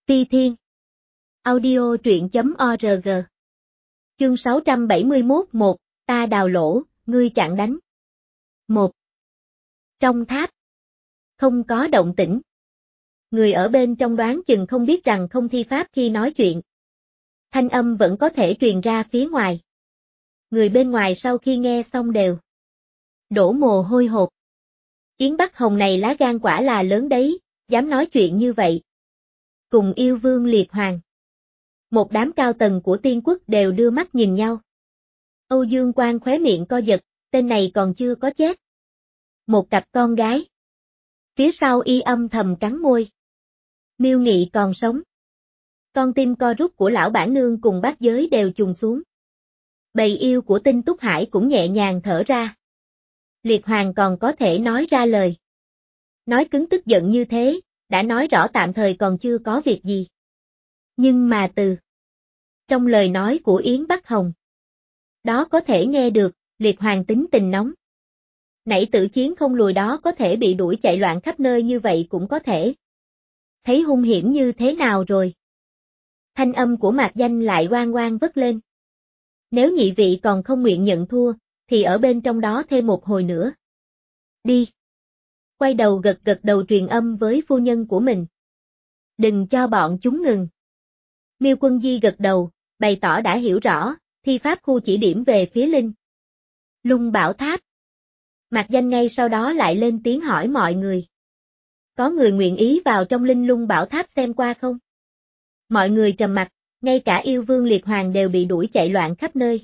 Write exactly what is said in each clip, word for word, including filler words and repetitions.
Ti Thiên. Audio truyện chấm org. Chương sáu trăm bảy mươi mốt một, ta đào lỗ, ngươi chặn đánh. một. Trong tháp. Không có động tĩnh. Người ở bên trong đoán chừng không biết rằng không thi pháp khi nói chuyện. Thanh âm vẫn có thể truyền ra phía ngoài. Người bên ngoài sau khi nghe xong đều đổ mồ hôi hột. Yến Bắc Hồng này lá gan quả là lớn đấy, dám nói chuyện như vậy. Cùng yêu vương Liệt Hoàng. Một đám cao tầng của Tiên Quốc đều đưa mắt nhìn nhau. Âu Dương Quang khóe miệng co giật, tên này còn chưa có chết. Một cặp con gái. Phía sau y âm thầm cắn môi. Miêu Nghị còn sống. Con tim co rút của lão bản nương cùng bát giới đều trùng xuống. Bầy yêu của Tinh Túc Hải cũng nhẹ nhàng thở ra. Liệt Hoàng còn có thể nói ra lời. Nói cứng tức giận như thế, đã nói rõ tạm thời còn chưa có việc gì. Nhưng mà từ trong lời nói của Yến Bắc Hồng, đó có thể nghe được, Liệt Hoàng tính tình nóng. Nãy tử chiến không lùi đó có thể bị đuổi chạy loạn khắp nơi như vậy cũng có thể. Thấy hung hiểm như thế nào rồi? Thanh âm của Mạc Danh lại oang oang vất lên. Nếu nhị vị còn không nguyện nhận thua, thì ở bên trong đó thêm một hồi nữa. Đi. Quay đầu gật gật đầu truyền âm với phu nhân của mình. Đừng cho bọn chúng ngừng. Miêu Quân Di gật đầu, bày tỏ đã hiểu rõ, thi pháp khu chỉ điểm về phía Linh Lung Bảo Tháp. Mạc Danh ngay sau đó lại lên tiếng hỏi mọi người. Có người nguyện ý vào trong Linh Lung Bảo Tháp xem qua không? Mọi người trầm mặc, ngay cả yêu vương Liệt Hoàng đều bị đuổi chạy loạn khắp nơi.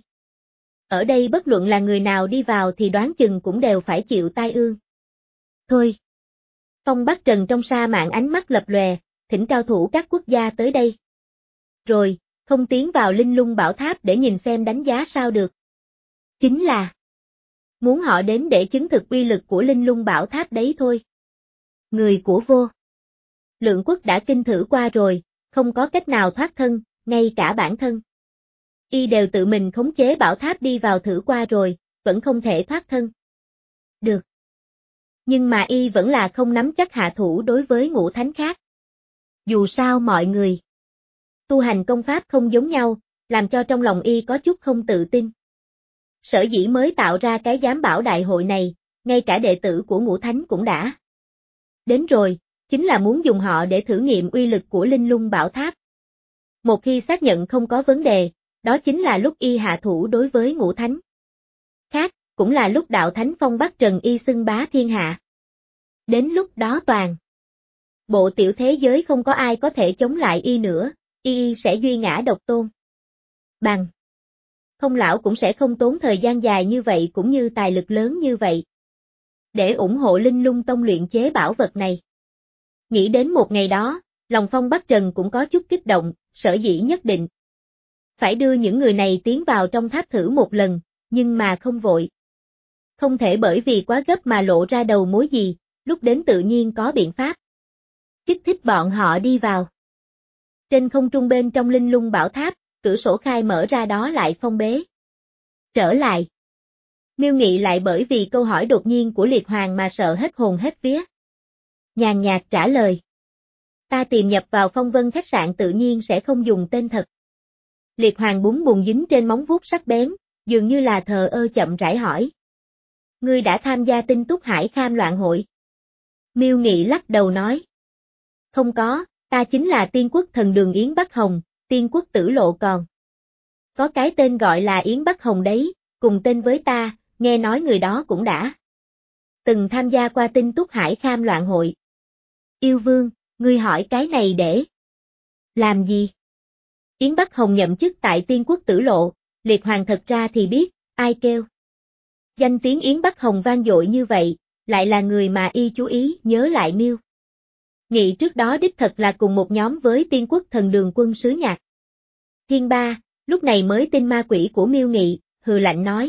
Ở đây bất luận là người nào đi vào thì đoán chừng cũng đều phải chịu tai ương. Thôi. Phong Bắc Trần trong sa mạc ánh mắt lập lòe, thỉnh cao thủ các quốc gia tới đây. Rồi, không tiến vào Linh Lung Bảo Tháp để nhìn xem đánh giá sao được. Chính là muốn họ đến để chứng thực uy lực của Linh Lung Bảo Tháp đấy thôi. Người của vô Lượng Quốc đã kinh thử qua rồi, không có cách nào thoát thân, ngay cả bản thân. Y đều tự mình khống chế bảo tháp đi vào thử qua rồi, vẫn không thể thoát thân. Được. Nhưng mà Y vẫn là không nắm chắc hạ thủ đối với ngũ thánh khác. Dù sao mọi người tu hành công pháp không giống nhau, làm cho trong lòng Y có chút không tự tin. Sở dĩ mới tạo ra cái giám bảo đại hội này, ngay cả đệ tử của ngũ thánh cũng đã đến rồi, chính là muốn dùng họ để thử nghiệm uy lực của Linh Lung Bảo Tháp. Một khi xác nhận không có vấn đề, đó chính là lúc Y hạ thủ đối với ngũ thánh khác, cũng là lúc đạo thánh Phong Bắc Trần Y xưng bá thiên hạ. Đến lúc đó toàn bộ tiểu thế giới không có ai có thể chống lại Y nữa, Y sẽ duy ngã độc tôn. Bằng không lão cũng sẽ không tốn thời gian dài như vậy cũng như tài lực lớn như vậy để ủng hộ Linh Lung Tông luyện chế bảo vật này. Nghĩ đến một ngày đó, lòng Phong Bắc Trần cũng có chút kích động, sở dĩ nhất định phải đưa những người này tiến vào trong tháp thử một lần, nhưng mà không vội. Không thể bởi vì quá gấp mà lộ ra đầu mối gì, lúc đến tự nhiên có biện pháp kích thích bọn họ đi vào. Trên không trung bên trong Linh Lung Bảo Tháp, cửa sổ khai mở ra đó lại phong bế. Trở lại. Miêu Nghị lại bởi vì câu hỏi đột nhiên của Liệt Hoàng mà sợ hết hồn hết vía. Nhàn nhạt trả lời. Ta tìm nhập vào Phong Vân khách sạn tự nhiên sẽ không dùng tên thật. Liệt Hoàng búng bùn dính trên móng vuốt sắc bén, dường như là thờ ơ chậm rãi hỏi. Ngươi đã tham gia Tinh Túc Hải Kham Loạn hội? Miêu Nghị lắc đầu nói. Không có, ta chính là Tiên Quốc thần đường Yến Bắc Hồng, Tiên Quốc tử lộ còn có cái tên gọi là Yến Bắc Hồng đấy, cùng tên với ta, nghe nói người đó cũng đã từng tham gia qua Tinh Túc Hải Kham Loạn hội. Yêu vương, ngươi hỏi cái này để làm gì? Yến Bắc Hồng nhậm chức tại Tiên Quốc tử lộ, Liệt Hoàng thật ra thì biết, ai kêu. Danh tiếng Yến Bắc Hồng vang dội như vậy, lại là người mà Y chú ý nhớ lại Miêu Nghị trước đó đích thật là cùng một nhóm với Tiên Quốc thần đường quân sứ nhạc Thiên Ba, lúc này mới tin ma quỷ của Miêu Nghị, hừ lạnh nói.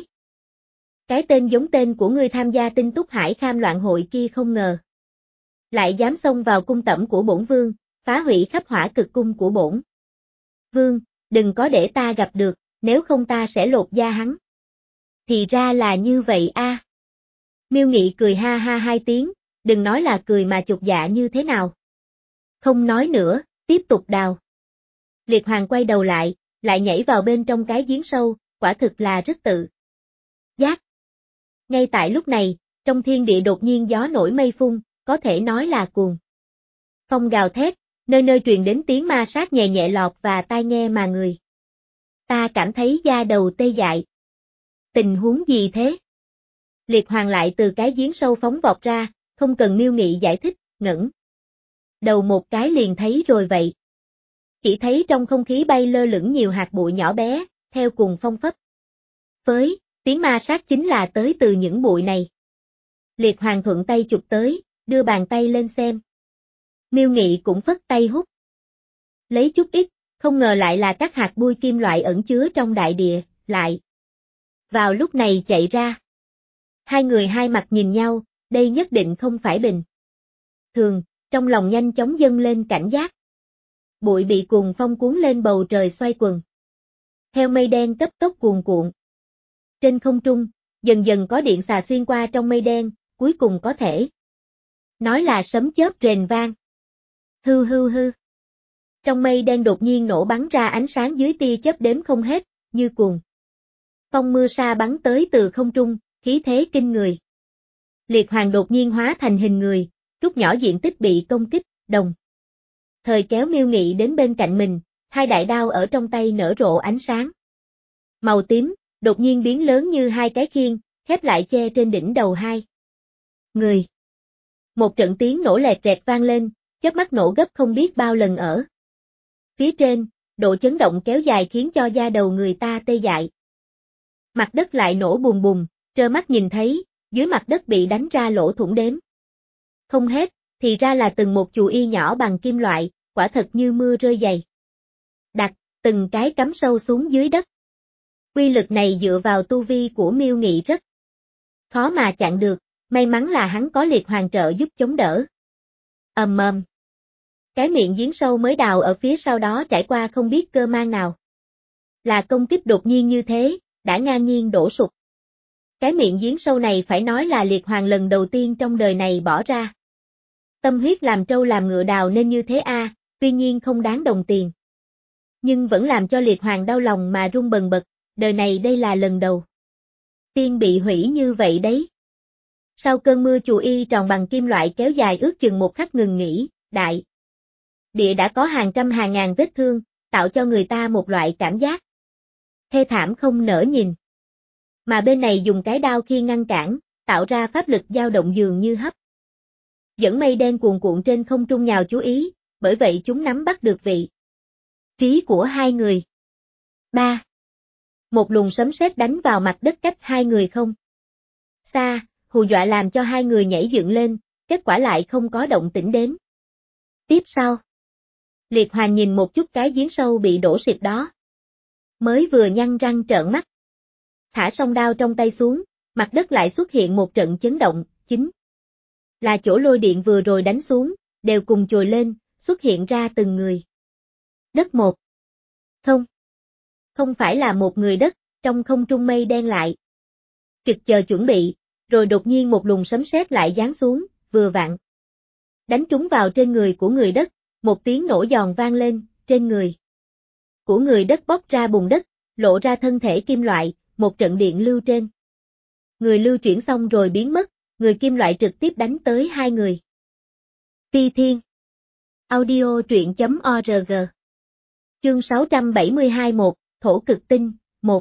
Cái tên giống tên của ngươi tham gia Tinh Túc Hải Kham Loạn hội kia không ngờ lại dám xông vào cung tẩm của bổn vương, phá hủy khắp hỏa cực cung của bổn vương, đừng có để ta gặp được, nếu không ta sẽ lột da hắn. Thì ra là như vậy a. À. Miêu Nghị cười ha ha hai tiếng, đừng nói là cười mà chột dạ như thế nào. Không nói nữa, Tiếp tục đào. Liệt Hoàng quay đầu lại, lại nhảy vào bên trong cái giếng sâu, quả thực là rất tự giác. Ngay tại lúc này, trong thiên địa đột nhiên gió nổi mây phun, có thể nói là cuồng phong gào thét, nơi nơi truyền đến tiếng ma sát nhẹ nhẹ lọt và tai nghe mà người ta cảm thấy da đầu tê dại. Tình huống gì thế? Liệt Hoàng lại từ cái giếng sâu phóng vọt ra, không cần Miêu Nghị giải thích, ngẩng đầu một cái liền thấy rồi vậy. Chỉ thấy trong không khí bay lơ lửng nhiều hạt bụi nhỏ bé, theo cùng phong phất phới, tiếng ma sát chính là tới từ những bụi này. Liệt Hoàng thuận tay chụp tới, đưa bàn tay lên xem. Miêu Nghị cũng phất tay hút lấy chút ít, không ngờ lại là các hạt bụi kim loại ẩn chứa trong đại địa, lại vào lúc này chạy ra. Hai người hai mặt nhìn nhau, đây nhất định không phải bình thường, trong lòng nhanh chóng dâng lên cảnh giác. Bụi bị cuồng phong cuốn lên bầu trời xoay quần. Theo mây đen cấp tốc cuồn cuộn. Trên không trung, dần dần có điện xà xuyên qua trong mây đen, cuối cùng có thể nói là sấm chớp rền vang. Hư hư hư. Trong mây đen đột nhiên nổ bắn ra ánh sáng dưới tia chớp đếm không hết, như cuồng phong mưa sa bắn tới từ không trung, khí thế kinh người. Liệt Hoàng đột nhiên hóa thành hình người, rút nhỏ diện tích bị công kích, đồng thời kéo Miêu Nghị đến bên cạnh mình, hai đại đao ở trong tay nở rộ ánh sáng màu tím, đột nhiên biến lớn như hai cái khiên, khép lại che trên đỉnh đầu hai người. Một trận tiếng nổ lẹt rẹt vang lên, chớp mắt nổ gấp không biết bao lần ở phía trên, độ chấn động kéo dài khiến cho da đầu người ta tê dại. Mặt đất lại nổ bùm bùm, trơ mắt nhìn thấy, dưới mặt đất bị đánh ra lỗ thủng đếm không hết, thì ra là từng một chù y nhỏ bằng kim loại, quả thật như mưa rơi dày đặc, từng cái cắm sâu xuống dưới đất. Quy lực này dựa vào tu vi của Miêu Nghị rất khó mà chặn được, may mắn là hắn có Liệt Hoàng trợ giúp chống đỡ. Ầm ầm. Cái miệng giếng sâu mới đào ở phía sau đó trải qua không biết cơ mang nào. Là công kích đột nhiên như thế, đã ngang nhiên đổ sụp. Cái miệng giếng sâu này phải nói là Liệt Hoàng lần đầu tiên trong đời này bỏ ra tâm huyết làm trâu làm ngựa đào nên như thế a, à, tuy nhiên không đáng đồng tiền. Nhưng vẫn làm cho Liệt Hoàng đau lòng mà run bần bật, đời này đây là lần đầu tiên bị hủy như vậy đấy. Sau cơn mưa chù y tròn bằng kim loại kéo dài ước chừng một khắc ngừng nghỉ, đại địa đã có hàng trăm hàng ngàn vết thương, tạo cho người ta một loại cảm giác thê thảm không nỡ nhìn. Mà bên này dùng cái đao khi ngăn cản, tạo ra pháp lực dao động dường như hấp dẫn mây đen cuồn cuộn trên không trung nhào chú ý, bởi vậy chúng nắm bắt được vị trí của hai người. Ba. Một luồng sấm sét đánh vào mặt đất cách hai người không xa, hù dọa làm cho hai người nhảy dựng lên, kết quả lại không có động tĩnh đến. Tiếp sau, Liệt Hoàng nhìn một chút cái giếng sâu bị đổ sịp đó. Mới vừa nhăn răng trợn mắt. Thả song đao trong tay xuống, mặt đất lại xuất hiện một trận chấn động, chính là chỗ lôi điện vừa rồi đánh xuống, đều cùng trồi lên, xuất hiện ra từng người. Đất một. Không. Không phải là một người đất, trong không trung mây đen lại. Trực chờ chuẩn bị, rồi đột nhiên một luồng sấm sét lại giáng xuống, vừa vặn. Đánh trúng vào trên người của người đất, một tiếng nổ giòn vang lên, trên người của người đất bốc ra bùn đất, lộ ra thân thể kim loại, một trận điện lưu trên. Người lưu chuyển xong rồi biến mất, người kim loại trực tiếp đánh tới hai người. Ti Thiên. Audio truyện.org. Chương sáu trăm bảy mươi hai một, Thổ cực tinh, một.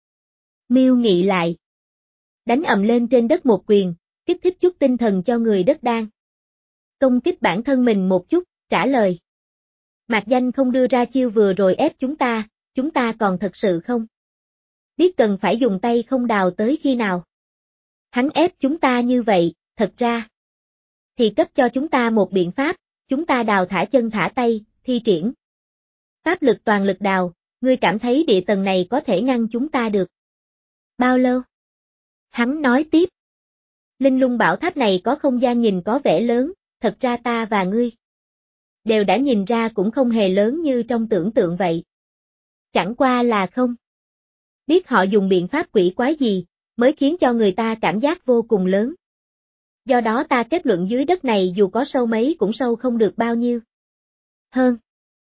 Miêu Nghị lại đánh ầm lên trên đất một quyền, kích thích chút tinh thần cho người đất đang công kích bản thân mình một chút, trả lời. Mạc Danh không đưa ra chiêu vừa rồi ép chúng ta, chúng ta còn thật sự không biết cần phải dùng tay không đào tới khi nào. Hắn ép chúng ta như vậy, thật ra thì cấp cho chúng ta một biện pháp, chúng ta đào thả chân thả tay, thi triển pháp lực toàn lực đào, ngươi cảm thấy địa tầng này có thể ngăn chúng ta được bao lâu? Hắn nói tiếp. Linh Lung Bảo Tháp này có không gian nhìn có vẻ lớn, thật ra ta và ngươi đều đã nhìn ra cũng không hề lớn như trong tưởng tượng vậy. Chẳng qua là không biết họ dùng biện pháp quỷ quái gì, mới khiến cho người ta cảm giác vô cùng lớn. Do đó ta kết luận dưới đất này dù có sâu mấy cũng sâu không được bao nhiêu. Hơn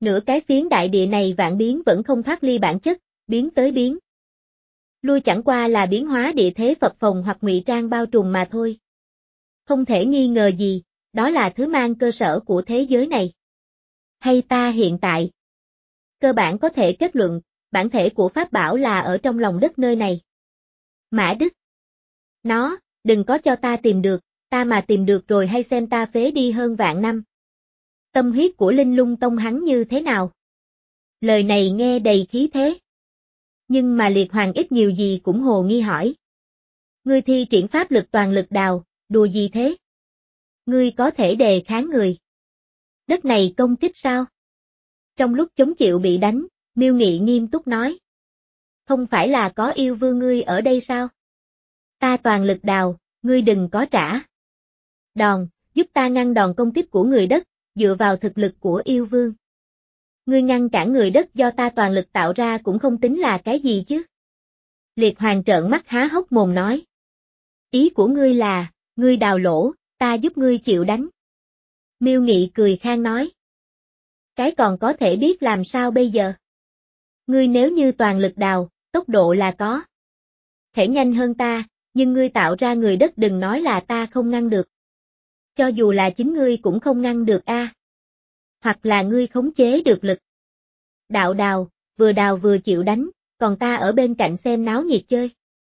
nửa cái phiến đại địa này vạn biến vẫn không thoát ly bản chất, biến tới biến lui chẳng qua là biến hóa địa thế phập phồng hoặc ngụy trang bao trùm mà thôi. Không thể nghi ngờ gì, đó là thứ mang cơ sở của thế giới này. Hay ta hiện tại, cơ bản có thể kết luận, bản thể của pháp bảo là ở trong lòng đất nơi này. Mã Đức. Nó, đừng có cho ta tìm được, ta mà tìm được rồi hay xem ta phế đi hơn vạn năm. Tâm huyết của Linh Lung Tông hắn như thế nào? Lời này nghe đầy khí thế. Nhưng mà Liệt Hoàng ít nhiều gì cũng hồ nghi hỏi. Ngươi thi triển pháp lực toàn lực đào, đùa gì thế? Ngươi có thể đề kháng người. Đất này công kích sao? Trong lúc chống chịu bị đánh, Miêu Nghị nghiêm túc nói. Không phải là có yêu vương ngươi ở đây sao? Ta toàn lực đào, ngươi đừng có trả. Đòn, giúp ta ngăn đòn công kích của người đất, dựa vào thực lực của yêu vương. Ngươi ngăn cản người đất do ta toàn lực tạo ra cũng không tính là cái gì chứ. Liệt Hoàng trợn mắt há hốc mồm nói. Ý của ngươi là, ngươi đào lỗ, ta giúp ngươi chịu đánh. Miêu Nghị cười khang nói. Cái còn có thể biết làm sao bây giờ? Ngươi nếu như toàn lực đào, tốc độ là có thể nhanh hơn ta, nhưng ngươi tạo ra người đất đừng nói là ta không ngăn được. Cho dù là chính ngươi cũng không ngăn được a. À. Hoặc là ngươi khống chế được lực. Đạo đào, vừa đào vừa chịu đánh, còn ta ở bên cạnh xem náo nhiệt chơi.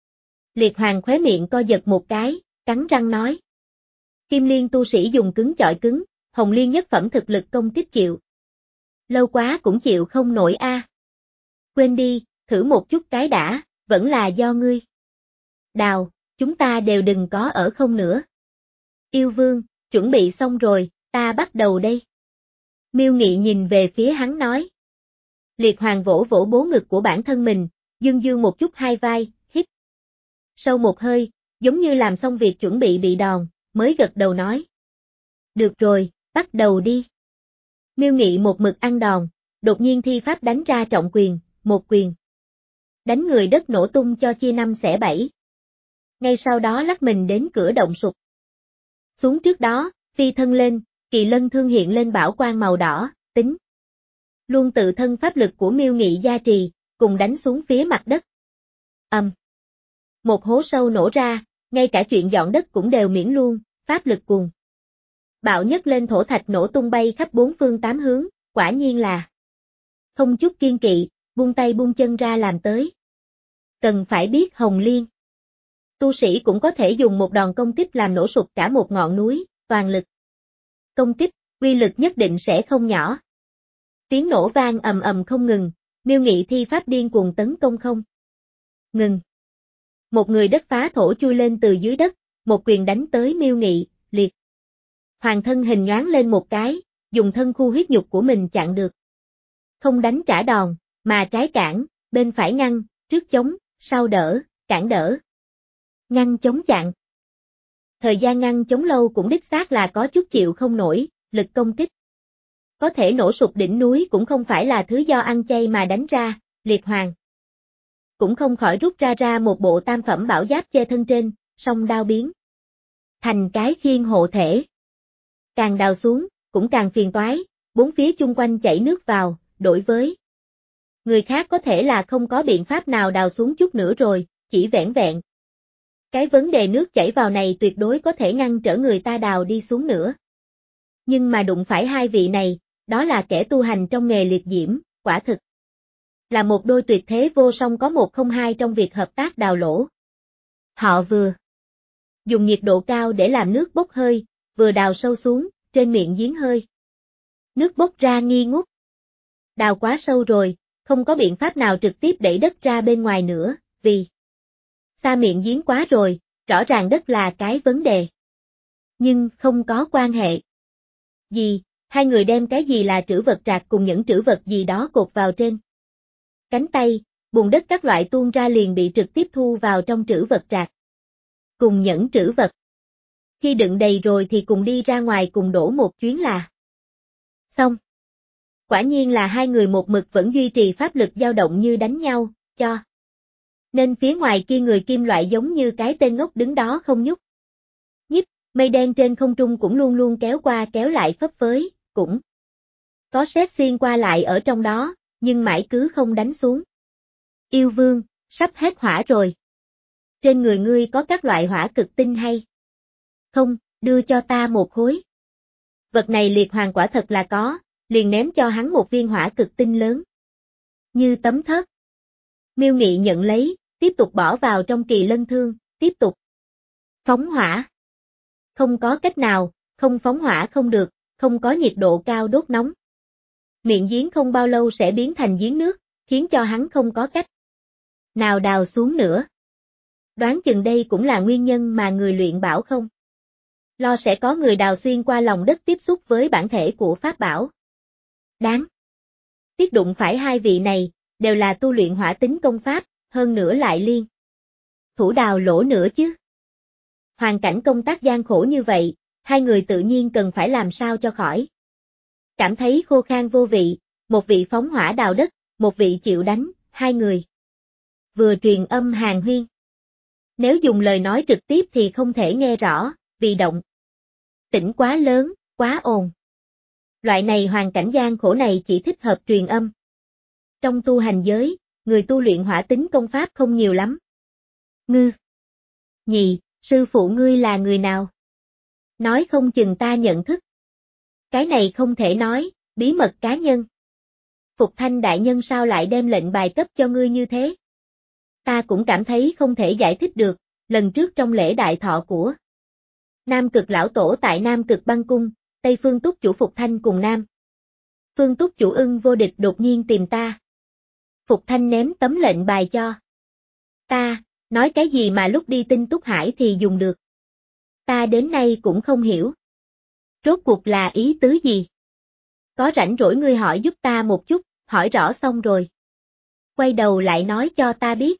Liệt Hoàng khóe miệng co giật một cái, cắn răng nói. Kim Liên tu sĩ dùng cứng chọi cứng, Hồng Liên nhất phẩm thực lực công kích chịu. Lâu quá cũng chịu không nổi a. À. Quên đi, thử một chút cái đã, vẫn là do ngươi. Đào, chúng ta đều đừng có ở không nữa. Yêu vương, chuẩn bị xong rồi, ta bắt đầu đây. Miêu Nghị nhìn về phía hắn nói. Liệt Hoàng vỗ vỗ bố ngực của bản thân mình, dương dương một chút hai vai, hít. Sâu một hơi, giống như làm xong việc chuẩn bị bị đòn, mới gật đầu nói. Được rồi, bắt đầu đi. Miêu Nghị một mực ăn đòn, đột nhiên thi pháp đánh ra trọng quyền, một quyền. Đánh người đất nổ tung cho chia năm xẻ bảy. Ngay sau đó lắc mình đến cửa động sụp. Xuống trước đó, phi thân lên, kỳ lân thương hiện lên bảo quang màu đỏ, tính. Luôn tự thân pháp lực của Miêu Nghị gia trì, cùng đánh xuống phía mặt đất. Ầm. Um. Một hố sâu nổ ra, ngay cả chuyện dọn đất cũng đều miễn luôn, pháp lực cùng. Bạo nhất lên thổ thạch nổ tung bay khắp bốn phương tám hướng, quả nhiên là. Không chút kiên kỵ, buông tay buông chân ra làm tới. Cần phải biết Hồng Liên. Tu sĩ cũng có thể dùng một đòn công kích làm nổ sụp cả một ngọn núi, toàn lực. Công kích, uy lực nhất định sẽ không nhỏ. Tiếng nổ vang ầm ầm không ngừng, Miêu Nghị thi pháp điên cuồng tấn công không. Ngừng. Một người đất phá thổ chui lên từ dưới đất, một quyền đánh tới Miêu Nghị, Liệt. Hoàng thân hình nhoáng lên một cái, dùng thân khu huyết nhục của mình chặn được. Không đánh trả đòn, mà trái cản, bên phải ngăn, trước chống, sau đỡ, cản đỡ. Ngăn chống chặn. Thời gian ngăn chống lâu cũng đích xác là có chút chịu không nổi, lực công kích. Có thể nổ sụp đỉnh núi cũng không phải là thứ do ăn chay mà đánh ra, Liệt Hoàng. Cũng không khỏi rút ra ra một bộ tam phẩm bảo giáp che thân trên, song đao biến. Thành cái khiên hộ thể. Càng đào xuống, cũng càng phiền toái, bốn phía chung quanh chảy nước vào, đổi với. Người khác có thể là không có biện pháp nào đào xuống chút nữa rồi, chỉ vẻn vẹn. Cái vấn đề nước chảy vào này tuyệt đối có thể ngăn trở người ta đào đi xuống nữa. Nhưng mà đụng phải hai vị này, đó là kẻ tu hành trong nghề liệt diễm, quả thực. Là một đôi tuyệt thế vô song có một không hai trong việc hợp tác đào lỗ. Họ vừa dùng nhiệt độ cao để làm nước bốc hơi, vừa đào sâu xuống, trên miệng giếng hơi. Nước bốc ra nghi ngút. Đào quá sâu rồi, không có biện pháp nào trực tiếp đẩy đất ra bên ngoài nữa, vì xa miệng giếng quá rồi, rõ ràng đất là cái vấn đề. Nhưng không có quan hệ. Gì, hai người đem cái gì là trữ vật trạc cùng những trữ vật gì đó cột vào trên cánh tay, bùn đất các loại tuôn ra liền bị trực tiếp thu vào trong trữ vật trạc. Cùng những trữ vật. Khi đựng đầy rồi thì cùng đi ra ngoài cùng đổ một chuyến là xong. Quả nhiên là hai người một mực vẫn duy trì pháp lực dao động như đánh nhau, cho. Nên phía ngoài kia người kim loại giống như cái tên ngốc đứng đó không nhúc. Nhíp, mây đen trên không trung cũng luôn luôn kéo qua kéo lại phấp phới, cũng có sét xuyên qua lại ở trong đó, nhưng mãi cứ không đánh xuống. Yêu vương, sắp hết hỏa rồi. Trên người ngươi có các loại hỏa cực tinh hay? Không, đưa cho ta một khối. Vật này liệt hoàng quả thật là có, liền ném cho hắn một viên hỏa cực tinh lớn. Như tấm thớt. Miêu Nghị nhận lấy, tiếp tục bỏ vào trong kỳ lân thương, tiếp tục. Phóng hỏa. Không có cách nào, không phóng hỏa không được, không có nhiệt độ cao đốt nóng. Miệng giếng không bao lâu sẽ biến thành giếng nước, khiến cho hắn không có cách nào đào xuống nữa. Đoán chừng đây cũng là nguyên nhân mà người luyện bảo không lo sẽ có người đào xuyên qua lòng đất tiếp xúc với bản thể của pháp bảo. Đáng tiếc đụng phải hai vị này, đều là tu luyện hỏa tính công pháp, hơn nữa lại liên thủ đào lỗ nữa chứ. Hoàn cảnh công tác gian khổ như vậy, hai người tự nhiên cần phải làm sao cho khỏi. Cảm thấy khô khan vô vị, một vị phóng hỏa đào đất, một vị chịu đánh, hai người vừa truyền âm hàn huyên. Nếu dùng lời nói trực tiếp thì không thể nghe rõ, vì động tĩnh quá lớn, quá ồn. Loại này hoàn cảnh gian khổ này chỉ thích hợp truyền âm. Trong tu hành giới, người tu luyện hỏa tính công pháp không nhiều lắm. Ngư Nhị, sư phụ ngươi là người nào? Nói không chừng ta nhận thức. Cái này không thể nói, bí mật cá nhân. Phục Thanh đại nhân sao lại đem lệnh bài cấp cho ngươi như thế? Ta cũng cảm thấy không thể giải thích được, lần trước trong lễ đại thọ của Nam Cực lão tổ tại Nam Cực băng cung, Tây Phương Túc chủ Phục Thanh cùng Nam Phương Túc chủ Ưng vô địch đột nhiên tìm ta. Phục Thanh ném tấm lệnh bài cho ta, nói cái gì mà lúc đi Tinh Túc Hải thì dùng được. Ta đến nay cũng không hiểu. Rốt cuộc là ý tứ gì? Có rảnh rỗi ngươi hỏi giúp ta một chút, hỏi rõ xong rồi. Quay đầu lại nói cho ta biết.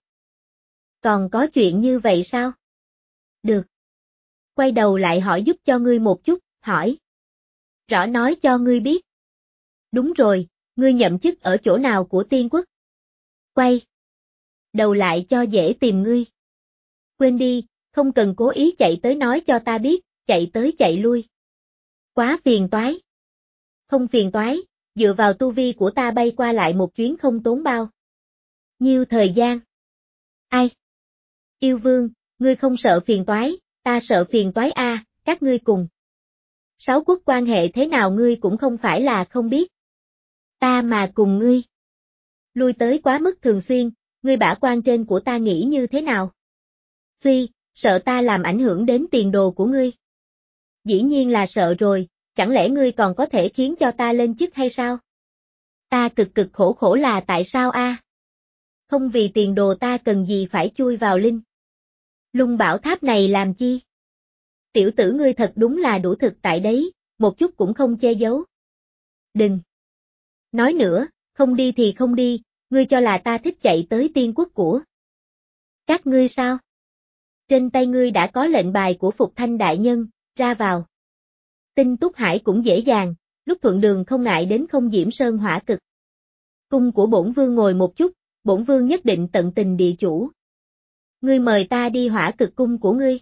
Còn có chuyện như vậy sao? Được. Quay đầu lại hỏi giúp cho ngươi một chút, hỏi. Rõ nói cho ngươi biết. Đúng rồi, ngươi nhậm chức ở chỗ nào của tiên quốc? Quay đầu lại cho dễ tìm ngươi. Quên đi, không cần cố ý chạy tới nói cho ta biết, chạy tới chạy lui. Quá phiền toái. Không phiền toái, dựa vào tu vi của ta bay qua lại một chuyến không tốn bao nhiêu thời gian. Ai? Yêu vương, ngươi không sợ phiền toái, ta sợ phiền toái a, à, các ngươi cùng sáu quốc quan hệ thế nào ngươi cũng không phải là không biết. Ta mà cùng ngươi lui tới quá mức thường xuyên, ngươi bả quan trên của ta nghĩ như thế nào? Phi, sợ ta làm ảnh hưởng đến tiền đồ của ngươi. Dĩ nhiên là sợ rồi, chẳng lẽ ngươi còn có thể khiến cho ta lên chức hay sao? Ta cực cực khổ khổ là tại sao a? À? Không vì tiền đồ ta cần gì phải chui vào linh Lung bảo tháp này làm chi? Tiểu tử ngươi thật đúng là đủ thực tại đấy, một chút cũng không che giấu. Đừng nói nữa, không đi thì không đi, ngươi cho là ta thích chạy tới tiên quốc của các ngươi sao? Trên tay ngươi đã có lệnh bài của Phục Thanh đại nhân, ra vào Tinh Túc Hải cũng dễ dàng, lúc thuận đường không ngại đến Không Diễm Sơn hỏa cực cung của bổn vương ngồi một chút, bổn vương nhất định tận tình địa chủ. Ngươi mời ta đi hỏa cực cung của ngươi.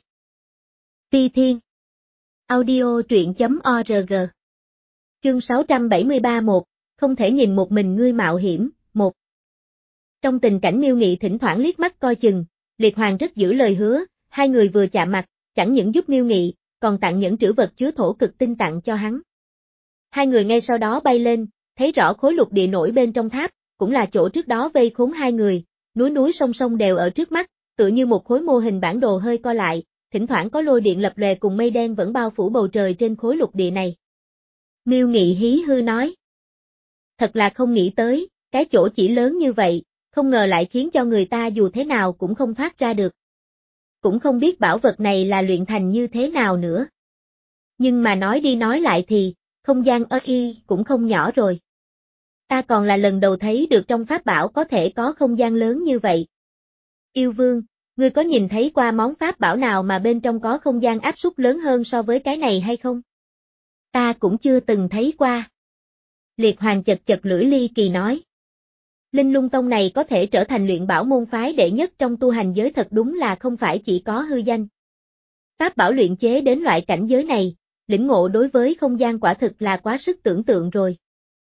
Phi Thiên Audio truyện.org Chương sáu trăm bảy mươi ba một, không thể nhìn một mình ngươi mạo hiểm, một. Trong tình cảnh Miêu Nghị thỉnh thoảng liếc mắt coi chừng, Liệt Hoàng rất giữ lời hứa, hai người vừa chạm mặt, chẳng những giúp Miêu Nghị, còn tặng những trữ vật chứa thổ cực tinh tặng cho hắn. Hai người ngay sau đó bay lên, thấy rõ khối lục địa nổi bên trong tháp, cũng là chỗ trước đó vây khốn hai người, núi núi sông sông đều ở trước mắt, tựa như một khối mô hình bản đồ hơi co lại, thỉnh thoảng có lôi điện lập lòe cùng mây đen vẫn bao phủ bầu trời trên khối lục địa này. Miêu Nghị hí hư nói. Thật là không nghĩ tới, cái chỗ chỉ lớn như vậy, không ngờ lại khiến cho người ta dù thế nào cũng không thoát ra được. Cũng không biết bảo vật này là luyện thành như thế nào nữa. Nhưng mà nói đi nói lại thì, không gian ở y cũng không nhỏ rồi. Ta còn là lần đầu thấy được trong pháp bảo có thể có không gian lớn như vậy. Yêu vương, ngươi có nhìn thấy qua món pháp bảo nào mà bên trong có không gian áp suất lớn hơn so với cái này hay không? Ta cũng chưa từng thấy qua. Liệt Hoàng chật chật lưỡi ly kỳ nói. Linh Lung Tông này có thể trở thành luyện bảo môn phái đệ nhất trong tu hành giới thật đúng là không phải chỉ có hư danh. Pháp bảo luyện chế đến loại cảnh giới này, lĩnh ngộ đối với không gian quả thực là quá sức tưởng tượng rồi.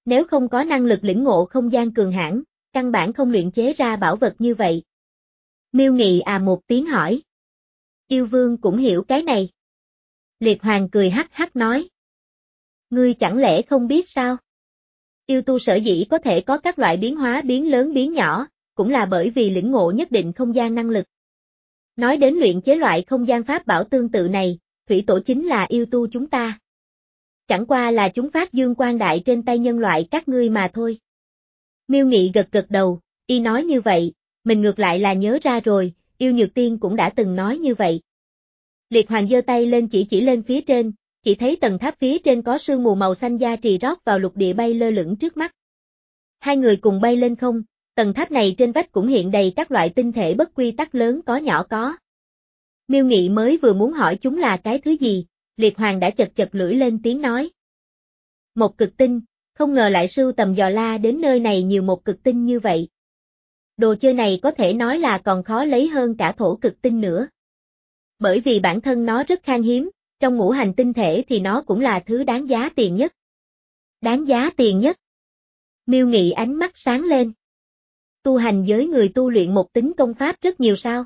Nếu không có năng lực lĩnh ngộ không gian cường hãn, căn bản không luyện chế ra bảo vật như vậy. Miêu Nghị à một tiếng hỏi. Yêu Vương cũng hiểu cái này. Liệt Hoàng cười hắc hắc nói. Ngươi chẳng lẽ không biết sao? Yêu tu sở dĩ có thể có các loại biến hóa biến lớn biến nhỏ, cũng là bởi vì lĩnh ngộ nhất định không gian năng lực. Nói đến luyện chế loại không gian pháp bảo tương tự này, thủy tổ chính là yêu tu chúng ta. Chẳng qua là chúng phát dương quang đại trên tay nhân loại các ngươi mà thôi. Miêu Nghị gật gật đầu, y nói như vậy, mình ngược lại là nhớ ra rồi, yêu nhược tiên cũng đã từng nói như vậy. Liệt Hoàng giơ tay lên chỉ chỉ lên phía trên, chỉ thấy tầng tháp phía trên có sương mù màu xanh da trì rót vào lục địa bay lơ lửng trước mắt. Hai người cùng bay lên không, tầng tháp này trên vách cũng hiện đầy các loại tinh thể bất quy tắc lớn có nhỏ có. Miêu Nghị mới vừa muốn hỏi chúng là cái thứ gì, Liệt Hoàng đã chật chật lưỡi lên tiếng nói. Một cực tinh, không ngờ lại sưu tầm dò la đến nơi này nhiều một cực tinh như vậy. Đồ chơi này có thể nói là còn khó lấy hơn cả thổ cực tinh nữa. Bởi vì bản thân nó rất khan hiếm, trong ngũ hành tinh thể thì nó cũng là thứ đáng giá tiền nhất. Đáng giá tiền nhất. Miêu Nghị ánh mắt sáng lên. Tu hành giới người tu luyện một tính công pháp rất nhiều sao?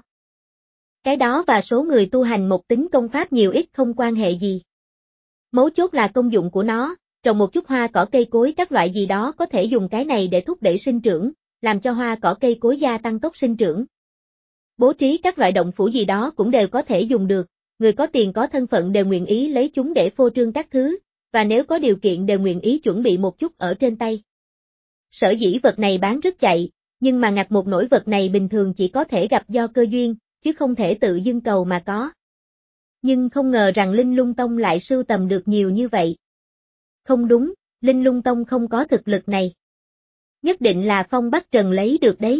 Cái đó và số người tu hành một tính công pháp nhiều ít không quan hệ gì. Mấu chốt là công dụng của nó, trồng một chút hoa cỏ cây cối các loại gì đó có thể dùng cái này để thúc đẩy sinh trưởng, làm cho hoa cỏ cây cối gia tăng tốc sinh trưởng. Bố trí các loại động phủ gì đó cũng đều có thể dùng được, người có tiền có thân phận đều nguyện ý lấy chúng để phô trương các thứ, và nếu có điều kiện đều nguyện ý chuẩn bị một chút ở trên tay. Sở dĩ vật này bán rất chạy, nhưng mà ngặt một nỗi vật này bình thường chỉ có thể gặp do cơ duyên, chứ không thể tự dưng cầu mà có. Nhưng không ngờ rằng Linh Lung Tông lại sưu tầm được nhiều như vậy. Không đúng, Linh Lung Tông không có thực lực này. Nhất định là Phong Bắc Trần lấy được đấy.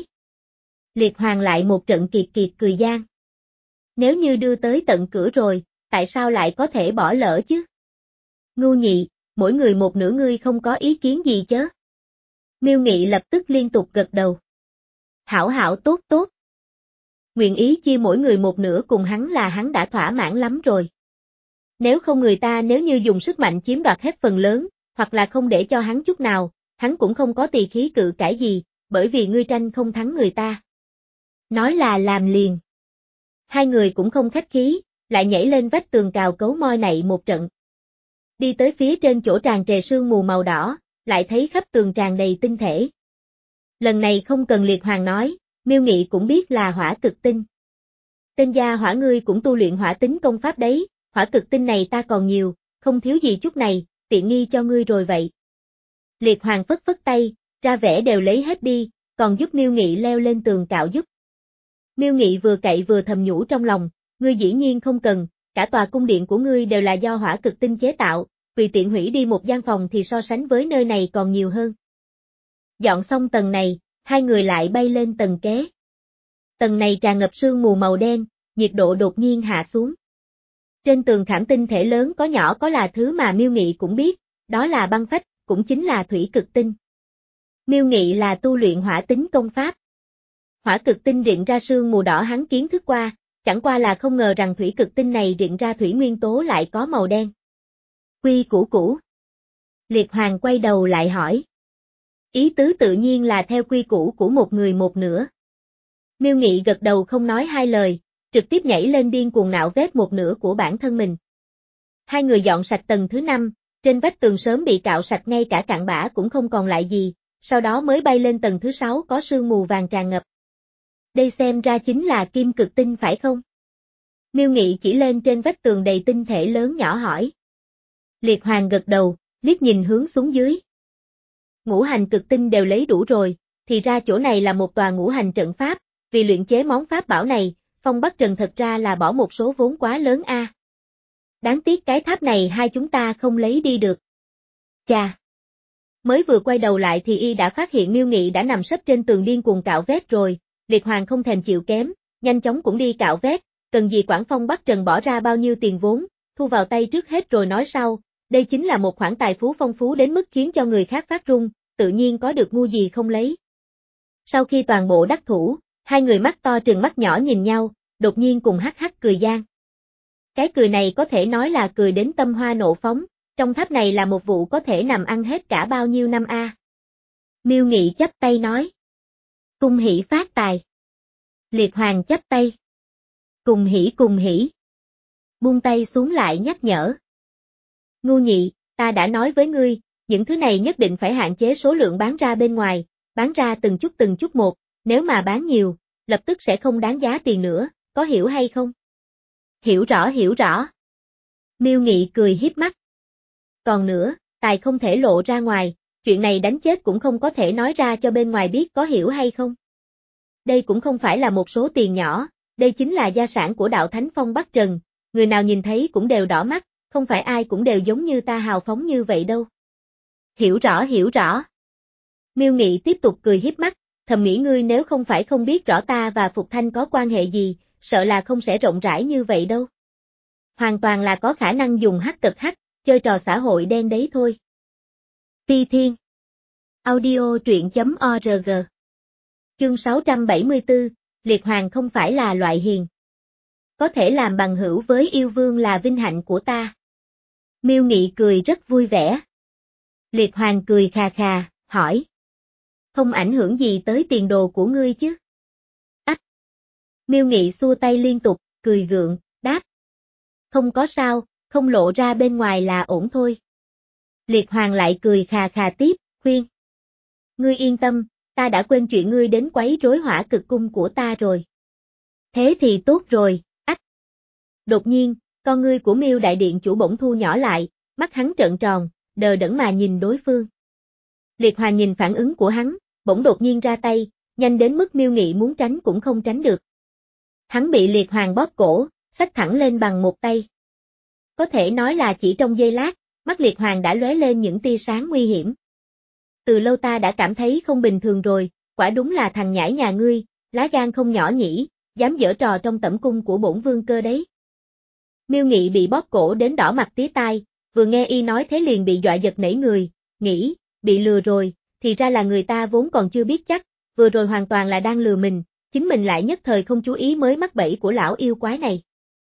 Liệt Hoàng lại một trận kiệt kiệt cười gian. Nếu như đưa tới tận cửa rồi, tại sao lại có thể bỏ lỡ chứ? Ngu nhị, mỗi người một nửa ngươi không có ý kiến gì chớ? Miêu Nghị lập tức liên tục gật đầu. Hảo hảo tốt tốt. Nguyện ý chia mỗi người một nửa cùng hắn là hắn đã thỏa mãn lắm rồi. Nếu không người ta nếu như dùng sức mạnh chiếm đoạt hết phần lớn, hoặc là không để cho hắn chút nào, hắn cũng không có tỳ khí cự cãi gì, bởi vì ngươi tranh không thắng người ta. Nói là làm liền. Hai người cũng không khách khí, lại nhảy lên vách tường cào cấu moi nạy một trận. Đi tới phía trên chỗ tràn trề sương mù màu đỏ, lại thấy khắp tường tràn đầy tinh thể. Lần này không cần Liệt Hoàng nói, Miêu Nghị cũng biết là hỏa cực tinh. Tên gia hỏa ngươi cũng tu luyện hỏa tính công pháp đấy, hỏa cực tinh này ta còn nhiều, không thiếu gì chút này, tiện nghi cho ngươi rồi vậy. Liệt Hoàng phất phất tay, ra vẻ đều lấy hết đi, còn giúp Miêu Nghị leo lên tường cạo giúp. Miêu Nghị vừa cậy vừa thầm nhủ trong lòng, ngươi dĩ nhiên không cần, cả tòa cung điện của ngươi đều là do hỏa cực tinh chế tạo, tùy tiện hủy đi một gian phòng thì so sánh với nơi này còn nhiều hơn. Dọn xong tầng này, hai người lại bay lên tầng kế. Tầng này tràn ngập sương mù màu đen, nhiệt độ đột nhiên hạ xuống. Trên tường khảm tinh thể lớn có nhỏ có là thứ mà Miêu Nghị cũng biết, đó là băng phách, cũng chính là thủy cực tinh. Miêu Nghị là tu luyện hỏa tính công pháp. Hỏa cực tinh rịn ra sương mù đỏ hắn kiến thức qua, chẳng qua là không ngờ rằng thủy cực tinh này rịn ra thủy nguyên tố lại có màu đen. Quy củ cũ. Liệt Hoàng quay đầu lại hỏi. Ý tứ tự nhiên là theo quy củ của một người một nửa. Miêu Nghị gật đầu không nói hai lời, trực tiếp nhảy lên điên cuồng nạo vét một nửa của bản thân mình. Hai người dọn sạch tầng thứ năm, trên vách tường sớm bị cạo sạch ngay cả cặn bã cũng không còn lại gì, sau đó mới bay lên tầng thứ sáu có sương mù vàng tràn ngập. Đây xem ra chính là kim cực tinh phải không? Miêu Nghị chỉ lên trên vách tường đầy tinh thể lớn nhỏ hỏi. Liệt Hoàng gật đầu, liếc nhìn hướng xuống dưới. Ngũ hành cực tinh đều lấy đủ rồi, thì ra chỗ này là một tòa ngũ hành trận pháp, vì luyện chế món pháp bảo này, Phong Bắc Trần thật ra là bỏ một số vốn quá lớn a. À. Đáng tiếc cái tháp này hai chúng ta không lấy đi được. Chà! Mới vừa quay đầu lại thì y đã phát hiện Miêu Nghị đã nằm sấp trên tường điên cuồng cạo vét rồi, Liệt Hoàng không thèm chịu kém, nhanh chóng cũng đi cạo vét, cần gì quản Phong Bắc Trần bỏ ra bao nhiêu tiền vốn, thu vào tay trước hết rồi nói sau, đây chính là một khoản tài phú phong phú đến mức khiến cho người khác phát run, tự nhiên có được ngu gì không lấy. Sau khi toàn bộ đắc thủ, hai người mắt to trừng mắt nhỏ nhìn nhau, đột nhiên cùng hắc hắc cười gian. Cái cười này có thể nói là cười đến tâm hoa nộ phóng, trong tháp này là một vụ có thể nằm ăn hết cả bao nhiêu năm a. Miêu Nghị chắp tay nói. Cung hỷ phát tài. Liệt Hoàng chắp tay. Cùng hỷ cùng hỷ. Buông tay xuống lại nhắc nhở. Ngu nhị, ta đã nói với ngươi, những thứ này nhất định phải hạn chế số lượng bán ra bên ngoài, bán ra từng chút từng chút một, nếu mà bán nhiều, lập tức sẽ không đáng giá tiền nữa, có hiểu hay không? Hiểu rõ hiểu rõ. Miêu Nghị cười hiếp mắt. Còn nữa, tài không thể lộ ra ngoài, chuyện này đánh chết cũng không có thể nói ra cho bên ngoài biết, có hiểu hay không? Đây cũng không phải là một số tiền nhỏ, đây chính là gia sản của đạo Thánh Phong Bắc Trần, người nào nhìn thấy cũng đều đỏ mắt, không phải ai cũng đều giống như ta hào phóng như vậy đâu. Hiểu rõ hiểu rõ. Miêu Nghị tiếp tục cười hiếp mắt, thầm nghĩ ngươi nếu không phải không biết rõ ta và Phục Thanh có quan hệ gì, sợ là không sẽ rộng rãi như vậy đâu. Hoàn toàn là có khả năng dùng hắc cực hắc, chơi trò xã hội đen đấy thôi. Phi Thiên. Audio truyện chấm org. Chương sáu trăm bảy mươi tư, Liệt Hoàng không phải là loại hiền. Có thể làm bằng hữu với yêu vương là vinh hạnh của ta. Miêu Nghị cười rất vui vẻ. Liệt Hoàng cười khà khà, hỏi. Không ảnh hưởng gì tới tiền đồ của ngươi chứ? Ách. Miêu Nghị xua tay liên tục, cười gượng, đáp. Không có sao, không lộ ra bên ngoài là ổn thôi. Liệt Hoàng lại cười khà khà tiếp, khuyên. Ngươi yên tâm, ta đã quên chuyện ngươi đến quấy rối Hỏa Cực cung của ta rồi. Thế thì tốt rồi, ách. Đột nhiên, con ngươi của Miêu đại điện chủ bỗng thu nhỏ lại, mắt hắn trợn tròn, đờ đẫn mà nhìn đối phương. Liệt Hoàng nhìn phản ứng của hắn, bỗng đột nhiên ra tay, nhanh đến mức Miêu Nghị muốn tránh cũng không tránh được. Hắn bị Liệt Hoàng bóp cổ, xách thẳng lên bằng một tay. Có thể nói là chỉ trong giây lát, mắt Liệt Hoàng đã lóe lên những tia sáng nguy hiểm. Từ lâu ta đã cảm thấy không bình thường rồi, quả đúng là thằng nhãi nhà ngươi, lá gan không nhỏ nhỉ, dám giở trò trong tẩm cung của bổn vương cơ đấy. Miêu Nghị bị bóp cổ đến đỏ mặt tía tai, vừa nghe y nói thế liền bị dọa giật nảy người, nghĩ, bị lừa rồi, thì ra là người ta vốn còn chưa biết chắc, vừa rồi hoàn toàn là đang lừa mình, chính mình lại nhất thời không chú ý mới mắc bẫy của lão yêu quái này.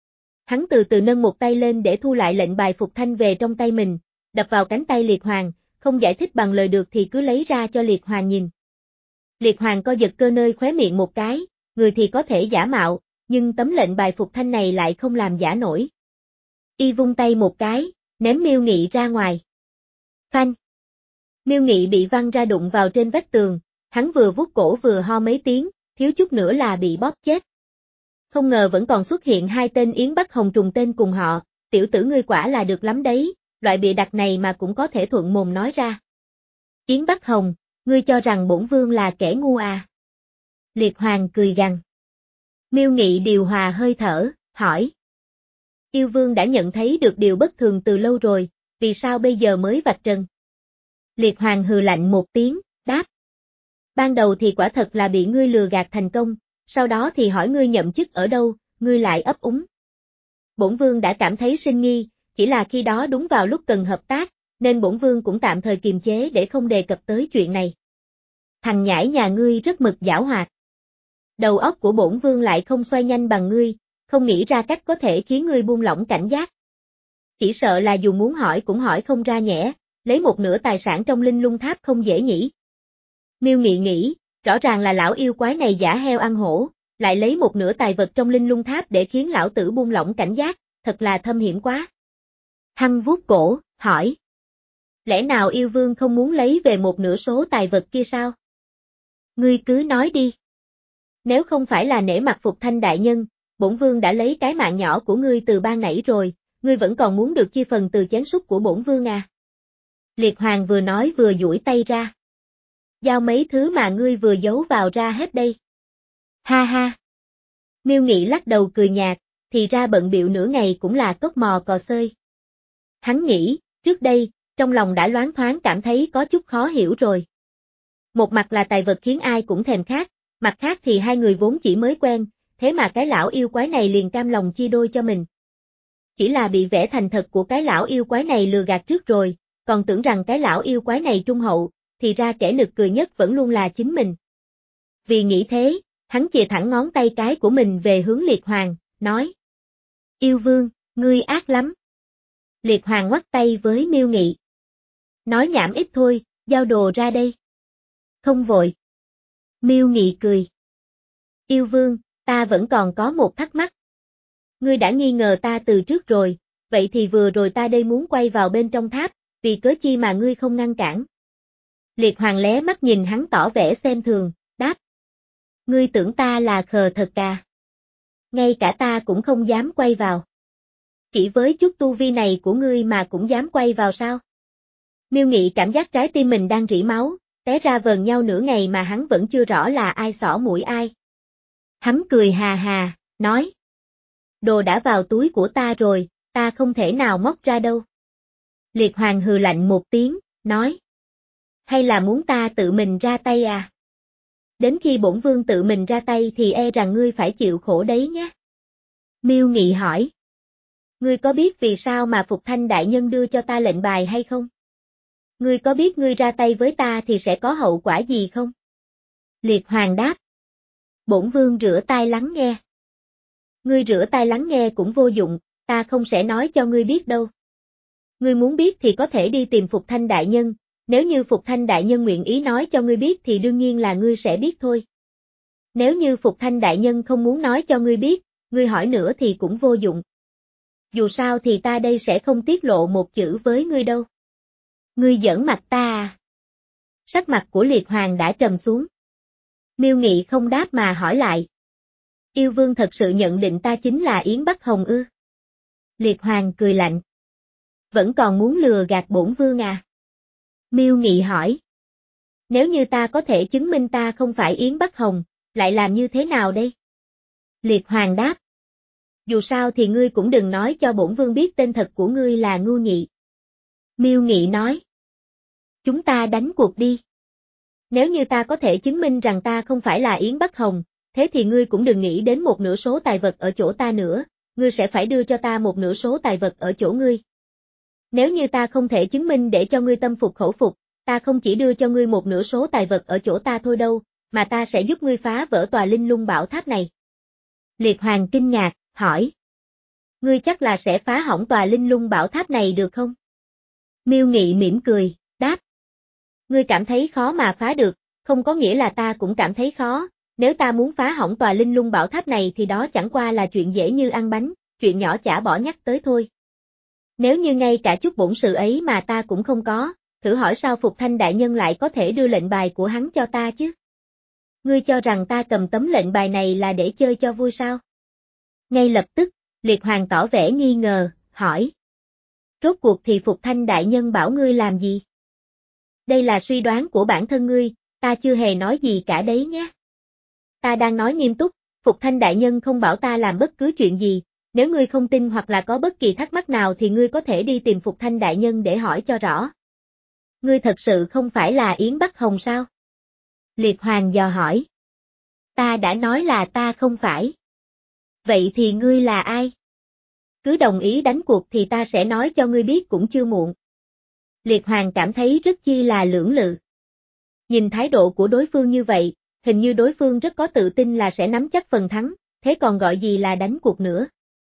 Hắn từ từ nâng một tay lên để thu lại lệnh bài Phục Thanh về trong tay mình, đập vào cánh tay Liệt Hoàng, không giải thích bằng lời được thì cứ lấy ra cho Liệt Hoàng nhìn. Liệt Hoàng co giật cơ nơi khóe miệng một cái, người thì có thể giả mạo, nhưng tấm lệnh bài Phục Thanh này lại không làm giả nổi. Y vung tay một cái, ném Miêu Nghị ra ngoài. Phanh. Miêu Nghị bị văng ra đụng vào trên vách tường, hắn vừa vuốt cổ vừa ho mấy tiếng, thiếu chút nữa là bị bóp chết. Không ngờ vẫn còn xuất hiện hai tên Yến Bắc Hồng trùng tên cùng họ, tiểu tử ngươi quả là được lắm đấy, loại bịa đặt này mà cũng có thể thuận mồm nói ra. Yến Bắc Hồng, ngươi cho rằng bổn vương là kẻ ngu à? Liệt Hoàng cười gằn. Miêu Nghị điều hòa hơi thở, hỏi. Yêu vương đã nhận thấy được điều bất thường từ lâu rồi, vì sao bây giờ mới vạch trần? Liệt Hoàng hừ lạnh một tiếng, đáp. Ban đầu thì quả thật là bị ngươi lừa gạt thành công, sau đó thì hỏi ngươi nhậm chức ở đâu, ngươi lại ấp úng. Bổn vương đã cảm thấy sinh nghi, chỉ là khi đó đúng vào lúc cần hợp tác, nên bổn vương cũng tạm thời kiềm chế để không đề cập tới chuyện này. Thằng nhãi nhà ngươi rất mực giảo hoạt. Đầu óc của bổn vương lại không xoay nhanh bằng ngươi, không nghĩ ra cách có thể khiến ngươi buông lỏng cảnh giác. Chỉ sợ là dù muốn hỏi cũng hỏi không ra nhẽ, lấy một nửa tài sản trong Linh Lung Tháp không dễ nhỉ. Miêu Nghị nghĩ, rõ ràng là lão yêu quái này giả heo ăn hổ, lại lấy một nửa tài vật trong Linh Lung Tháp để khiến lão tử buông lỏng cảnh giác, thật là thâm hiểm quá. Hăng vuốt cổ, hỏi. Lẽ nào yêu vương không muốn lấy về một nửa số tài vật kia sao? Ngươi cứ nói đi. Nếu không phải là nể mặt Phục Thanh đại nhân, bổn vương đã lấy cái mạng nhỏ của ngươi từ ban nãy rồi, ngươi vẫn còn muốn được chia phần từ chén súp của bổn vương à? Liệt Hoàng vừa nói vừa duỗi tay ra. Giao mấy thứ mà ngươi vừa giấu vào ra hết đây. Ha ha. Miêu Nghị lắc đầu cười nhạt, thì ra bận bịu nửa ngày cũng là cốc mò cò xơi. Hắn nghĩ, trước đây, trong lòng đã loáng thoáng cảm thấy có chút khó hiểu rồi. Một mặt là tài vật khiến ai cũng thèm khát, mặt khác thì hai người vốn chỉ mới quen, thế mà cái lão yêu quái này liền cam lòng chia đôi cho mình. Chỉ là bị vẻ thành thật của cái lão yêu quái này lừa gạt trước rồi, còn tưởng rằng cái lão yêu quái này trung hậu, thì ra kẻ nực cười nhất vẫn luôn là chính mình. Vì nghĩ thế, hắn chìa thẳng ngón tay cái của mình về hướng Liệt Hoàng, nói. Yêu vương, ngươi ác lắm. Liệt Hoàng ngoắt tay với Miêu Nghị. Nói nhảm ít thôi, giao đồ ra đây. Không vội. Miêu Nghị cười. Yêu Vương, ta vẫn còn có một thắc mắc. Ngươi đã nghi ngờ ta từ trước rồi, vậy thì vừa rồi ta đây muốn quay vào bên trong tháp, vì cớ chi mà ngươi không ngăn cản. Liệt Hoàng lé mắt nhìn hắn tỏ vẻ xem thường, đáp. Ngươi tưởng ta là khờ thật à? Ngay cả ta cũng không dám quay vào. Chỉ với chút tu vi này của ngươi mà cũng dám quay vào sao? Miêu Nghị cảm giác trái tim mình đang rỉ máu, té ra vờn nhau nửa ngày mà hắn vẫn chưa rõ là ai xỏ mũi ai. Hắn cười hà hà, nói. Đồ đã vào túi của ta rồi, ta không thể nào móc ra đâu. Liệt Hoàng hừ lạnh một tiếng, nói. Hay là muốn ta tự mình ra tay à? Đến khi bổn vương tự mình ra tay thì e rằng ngươi phải chịu khổ đấy nhé. Miêu Nghị hỏi. Ngươi có biết vì sao mà Phục Thanh Đại Nhân đưa cho ta lệnh bài hay không? Ngươi có biết ngươi ra tay với ta thì sẽ có hậu quả gì không? Liệt Hoàng đáp. Bổn vương rửa tai lắng nghe. Ngươi rửa tai lắng nghe cũng vô dụng, ta không sẽ nói cho ngươi biết đâu. Ngươi muốn biết thì có thể đi tìm Phục Thanh Đại Nhân, nếu như Phục Thanh Đại Nhân nguyện ý nói cho ngươi biết thì đương nhiên là ngươi sẽ biết thôi. Nếu như Phục Thanh Đại Nhân không muốn nói cho ngươi biết, ngươi hỏi nữa thì cũng vô dụng. Dù sao thì ta đây sẽ không tiết lộ một chữ với ngươi đâu. Ngươi giỡn mặt ta à? Sắc mặt của Liệt Hoàng đã trầm xuống. Miêu Nghị không đáp mà hỏi lại. Yêu Vương thật sự nhận định ta chính là Yến Bắc Hồng ư? Liệt Hoàng cười lạnh. Vẫn còn muốn lừa gạt bổn vương à? Miêu Nghị hỏi. Nếu như ta có thể chứng minh ta không phải Yến Bắc Hồng, lại làm như thế nào đây? Liệt Hoàng đáp. Dù sao thì ngươi cũng đừng nói cho bổn vương biết tên thật của ngươi là Ngưu Nhị. Miêu Nghị nói. Chúng ta đánh cuộc đi. Nếu như ta có thể chứng minh rằng ta không phải là Yến Bắc Hồng, thế thì ngươi cũng đừng nghĩ đến một nửa số tài vật ở chỗ ta nữa, ngươi sẽ phải đưa cho ta một nửa số tài vật ở chỗ ngươi. Nếu như ta không thể chứng minh để cho ngươi tâm phục khẩu phục, ta không chỉ đưa cho ngươi một nửa số tài vật ở chỗ ta thôi đâu, mà ta sẽ giúp ngươi phá vỡ tòa Linh Lung Bảo Tháp này. Liệt Hoàng kinh ngạc, hỏi. Ngươi chắc là sẽ phá hỏng tòa Linh Lung Bảo Tháp này được không? Miêu Nghị mỉm cười, đáp. Ngươi cảm thấy khó mà phá được, không có nghĩa là ta cũng cảm thấy khó, nếu ta muốn phá hỏng tòa Linh Lung Bảo Tháp này thì đó chẳng qua là chuyện dễ như ăn bánh, chuyện nhỏ chả bỏ nhắc tới thôi. Nếu như ngay cả chút bổn sự ấy mà ta cũng không có, thử hỏi sao Phục Thanh Đại Nhân lại có thể đưa lệnh bài của hắn cho ta chứ? Ngươi cho rằng ta cầm tấm lệnh bài này là để chơi cho vui sao? Ngay lập tức, Liệt Hoàng tỏ vẻ nghi ngờ, hỏi. Rốt cuộc thì Phục Thanh Đại Nhân bảo ngươi làm gì? Đây là suy đoán của bản thân ngươi, ta chưa hề nói gì cả đấy nhé. Ta đang nói nghiêm túc, Phục Thanh Đại Nhân không bảo ta làm bất cứ chuyện gì, nếu ngươi không tin hoặc là có bất kỳ thắc mắc nào thì ngươi có thể đi tìm Phục Thanh Đại Nhân để hỏi cho rõ. Ngươi thật sự không phải là Yến Bắc Hồng sao? Liệt Hoàng dò hỏi. Ta đã nói là ta không phải. Vậy thì ngươi là ai? Cứ đồng ý đánh cuộc thì ta sẽ nói cho ngươi biết cũng chưa muộn. Liệt Hoàng cảm thấy rất chi là lưỡng lự. Nhìn thái độ của đối phương như vậy, hình như đối phương rất có tự tin là sẽ nắm chắc phần thắng, thế còn gọi gì là đánh cuộc nữa.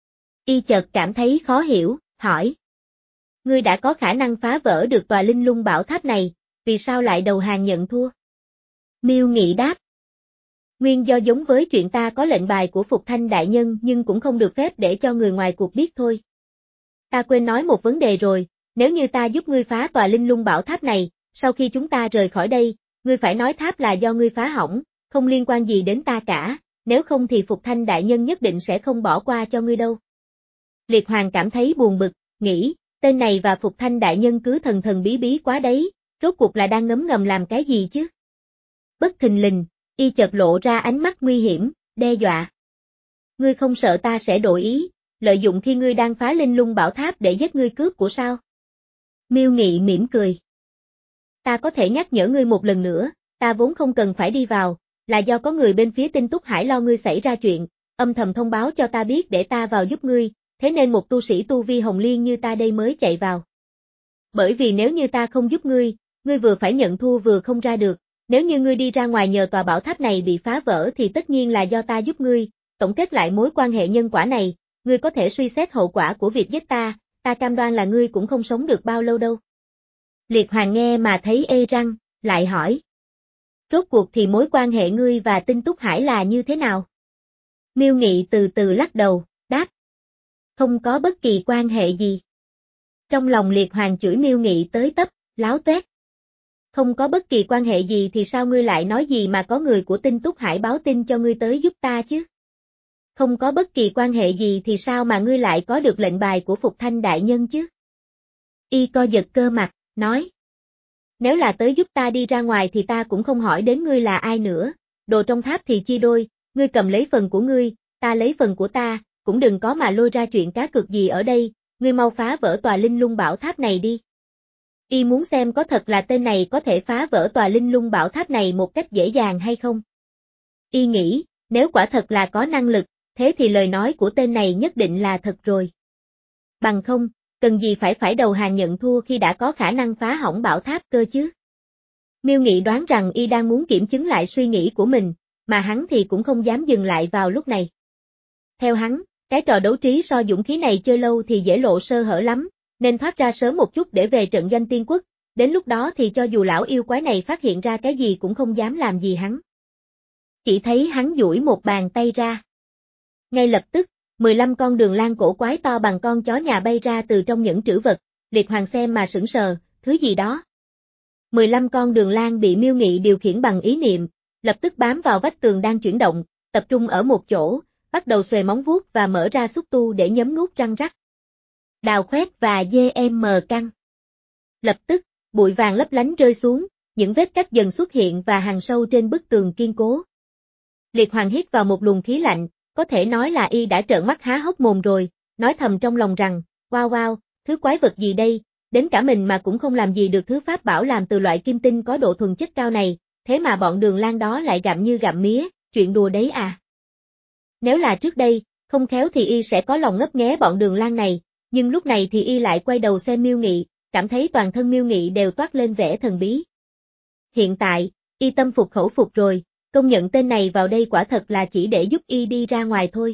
Y chợt cảm thấy khó hiểu, hỏi. Ngươi đã có khả năng phá vỡ được tòa Linh Lung Bảo Tháp này, vì sao lại đầu hàng nhận thua? Miêu Nghị đáp. Nguyên do giống với chuyện ta có lệnh bài của Phục Thanh Đại Nhân nhưng cũng không được phép để cho người ngoài cuộc biết thôi. Ta quên nói một vấn đề rồi, nếu như ta giúp ngươi phá tòa Linh Lung Bảo Tháp này, sau khi chúng ta rời khỏi đây, ngươi phải nói tháp là do ngươi phá hỏng, không liên quan gì đến ta cả, nếu không thì Phục Thanh Đại Nhân nhất định sẽ không bỏ qua cho ngươi đâu. Liệt Hoàng cảm thấy buồn bực, nghĩ, tên này và Phục Thanh Đại Nhân cứ thần thần bí bí quá đấy, rốt cuộc là đang ngấm ngầm làm cái gì chứ? Bất thình lình, y chợt lộ ra ánh mắt nguy hiểm, đe dọa. Ngươi không sợ ta sẽ đổi ý, lợi dụng khi ngươi đang phá Linh Lung Bảo Tháp để giết ngươi cướp của sao? Miêu Nghị mỉm cười. Ta có thể nhắc nhở ngươi một lần nữa, ta vốn không cần phải đi vào, là do có người bên phía Tinh Túc Hải lo ngươi xảy ra chuyện, âm thầm thông báo cho ta biết để ta vào giúp ngươi, thế nên một tu sĩ tu vi hồng liên như ta đây mới chạy vào. Bởi vì nếu như ta không giúp ngươi, ngươi vừa phải nhận thua vừa không ra được, nếu như ngươi đi ra ngoài nhờ tòa bảo tháp này bị phá vỡ thì tất nhiên là do ta giúp ngươi, tổng kết lại mối quan hệ nhân quả này, ngươi có thể suy xét hậu quả của việc giết ta, ta cam đoan là ngươi cũng không sống được bao lâu đâu. Liệt Hoàng nghe mà thấy ê răng, lại hỏi. Rốt cuộc thì mối quan hệ ngươi và Tinh Túc Hải là như thế nào? Miêu Nghị từ từ lắc đầu, đáp. Không có bất kỳ quan hệ gì. Trong lòng Liệt Hoàng chửi Miêu Nghị tới tấp, láo toét. Không có bất kỳ quan hệ gì thì sao ngươi lại nói gì mà có người của Tinh Túc Hải báo tin cho ngươi tới giúp ta chứ? Không có bất kỳ quan hệ gì thì sao mà ngươi lại có được lệnh bài của Phục Thanh đại nhân chứ? Y co giật cơ mặt, nói. Nếu là tới giúp ta đi ra ngoài thì ta cũng không hỏi đến ngươi là ai nữa, đồ trong tháp thì chia đôi, ngươi cầm lấy phần của ngươi, ta lấy phần của ta, cũng đừng có mà lôi ra chuyện cá cược gì ở đây, ngươi mau phá vỡ tòa linh lung bảo tháp này đi. Y muốn xem có thật là tên này có thể phá vỡ tòa linh lung bảo tháp này một cách dễ dàng hay không. Y nghĩ, nếu quả thật là có năng lực, thế thì lời nói của tên này nhất định là thật rồi. Bằng không, cần gì phải phải đầu hàng nhận thua khi đã có khả năng phá hỏng bảo tháp cơ chứ. Miêu Nghị đoán rằng Y đang muốn kiểm chứng lại suy nghĩ của mình, mà hắn thì cũng không dám dừng lại vào lúc này. Theo hắn, cái trò đấu trí so dũng khí này chơi lâu thì dễ lộ sơ hở lắm, nên thoát ra sớm một chút để về trận doanh tiên quốc, đến lúc đó thì cho dù lão yêu quái này phát hiện ra cái gì cũng không dám làm gì hắn. Chỉ thấy hắn duỗi một bàn tay ra. Ngay lập tức, mười lăm con đường lang cổ quái to bằng con chó nhà bay ra từ trong những trữ vật, Liệt Hoàng xem mà sững sờ, thứ gì đó. mười lăm con đường lang bị Miêu Nghị điều khiển bằng ý niệm, lập tức bám vào vách tường đang chuyển động, tập trung ở một chỗ, bắt đầu xuề móng vuốt và mở ra xúc tu để nhấm nuốt răng rắc. Đào khoét và dê em mờ căng. Lập tức, bụi vàng lấp lánh rơi xuống, những vết cắt dần xuất hiện và hằn sâu trên bức tường kiên cố. Liệt Hoàng hít vào một luồng khí lạnh, có thể nói là Y đã trợn mắt há hốc mồm rồi, nói thầm trong lòng rằng, wow wow, thứ quái vật gì đây, đến cả mình mà cũng không làm gì được thứ pháp bảo làm từ loại kim tinh có độ thuần chất cao này, thế mà bọn đường lang đó lại gặm như gặm mía, chuyện đùa đấy à. Nếu là trước đây, không khéo thì Y sẽ có lòng ngấp nghé bọn đường lang này, nhưng lúc này thì Y lại quay đầu xem Miêu Nghị, cảm thấy toàn thân Miêu Nghị đều toát lên vẻ thần bí. Hiện tại, Y tâm phục khẩu phục rồi, công nhận tên này vào đây quả thật là chỉ để giúp Y đi ra ngoài thôi.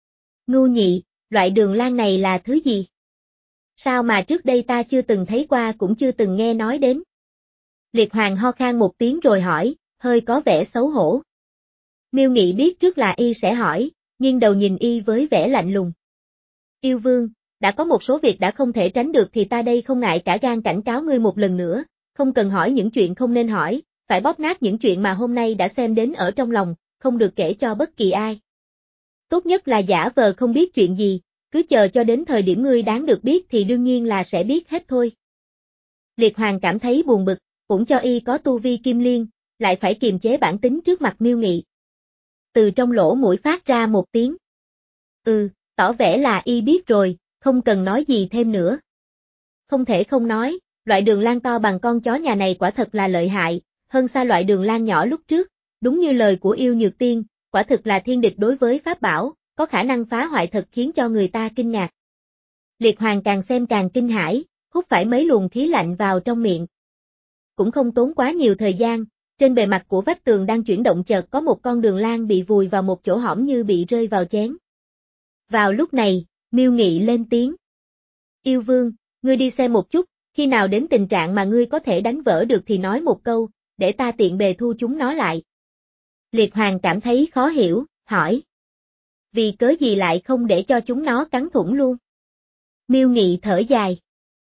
Ngu nhị, loại đường lang này là thứ gì? Sao mà trước đây ta chưa từng thấy qua cũng chưa từng nghe nói đến? Liệt Hoàng ho khan một tiếng rồi hỏi, hơi có vẻ xấu hổ. Miêu Nghị biết trước là Y sẽ hỏi, nghiêng đầu nhìn Y với vẻ lạnh lùng. Yêu Vương, đã có một số việc đã không thể tránh được thì ta đây không ngại cả gan cảnh cáo ngươi một lần nữa, không cần hỏi những chuyện không nên hỏi, phải bóp nát những chuyện mà hôm nay đã xem đến ở trong lòng, không được kể cho bất kỳ ai. Tốt nhất là giả vờ không biết chuyện gì, cứ chờ cho đến thời điểm ngươi đáng được biết thì đương nhiên là sẽ biết hết thôi. Liệt Hoàng cảm thấy buồn bực, cũng cho Y có tu vi kim liên, lại phải kiềm chế bản tính trước mặt Miêu Nghị. Từ trong lỗ mũi phát ra một tiếng. Ừ, tỏ vẻ là Y biết rồi, không cần nói gì thêm nữa. Không thể không nói, loại đường lang to bằng con chó nhà này quả thật là lợi hại, hơn xa loại đường lang nhỏ lúc trước, đúng như lời của Yêu Nhược Tiên, quả thực là thiên địch đối với pháp bảo, có khả năng phá hoại thật khiến cho người ta kinh ngạc. Liệt Hoàng càng xem càng kinh hãi, hút phải mấy luồng khí lạnh vào trong miệng. Cũng không tốn quá nhiều thời gian, trên bề mặt của vách tường đang chuyển động chợt có một con đường lang bị vùi vào một chỗ hõm như bị rơi vào chén. Vào lúc này, Miêu Nghị lên tiếng. Yêu Vương, ngươi đi xem một chút, khi nào đến tình trạng mà ngươi có thể đánh vỡ được thì nói một câu, để ta tiện bề thu chúng nó lại. Liệt Hoàng cảm thấy khó hiểu, hỏi. Vì cớ gì lại không để cho chúng nó cắn thủng luôn? Miêu Nghị thở dài.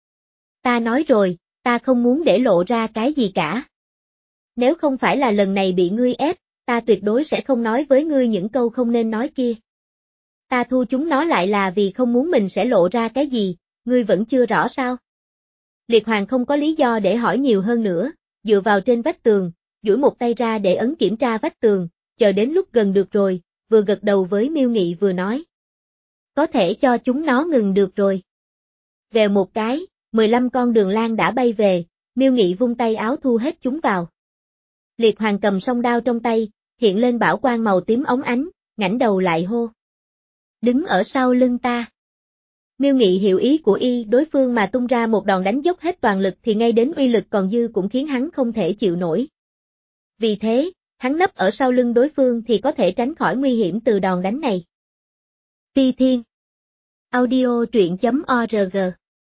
Ta nói rồi, ta không muốn để lộ ra cái gì cả. Nếu không phải là lần này bị ngươi ép, ta tuyệt đối sẽ không nói với ngươi những câu không nên nói kia. Ta thu chúng nó lại là vì không muốn mình sẽ lộ ra cái gì, ngươi vẫn chưa rõ sao? Liệt Hoàng không có lý do để hỏi nhiều hơn nữa, dựa vào trên vách tường, duỗi một tay ra để ấn kiểm tra vách tường, chờ đến lúc gần được rồi, vừa gật đầu với Miêu Nghị vừa nói. Có thể cho chúng nó ngừng được rồi. Vèo một cái, mười lăm con đường lang đã bay về, Miêu Nghị vung tay áo thu hết chúng vào. Liệt Hoàng cầm song đao trong tay, hiện lên bảo quang màu tím óng ánh, ngẩng đầu lại hô. Đứng ở sau lưng ta. Miêu Nghị hiểu ý của Y, đối phương mà tung ra một đòn đánh dốc hết toàn lực thì ngay đến uy lực còn dư cũng khiến hắn không thể chịu nổi. Vì thế, hắn nấp ở sau lưng đối phương thì có thể tránh khỏi nguy hiểm từ đòn đánh này. Phi Thiên Audio truyện chấm org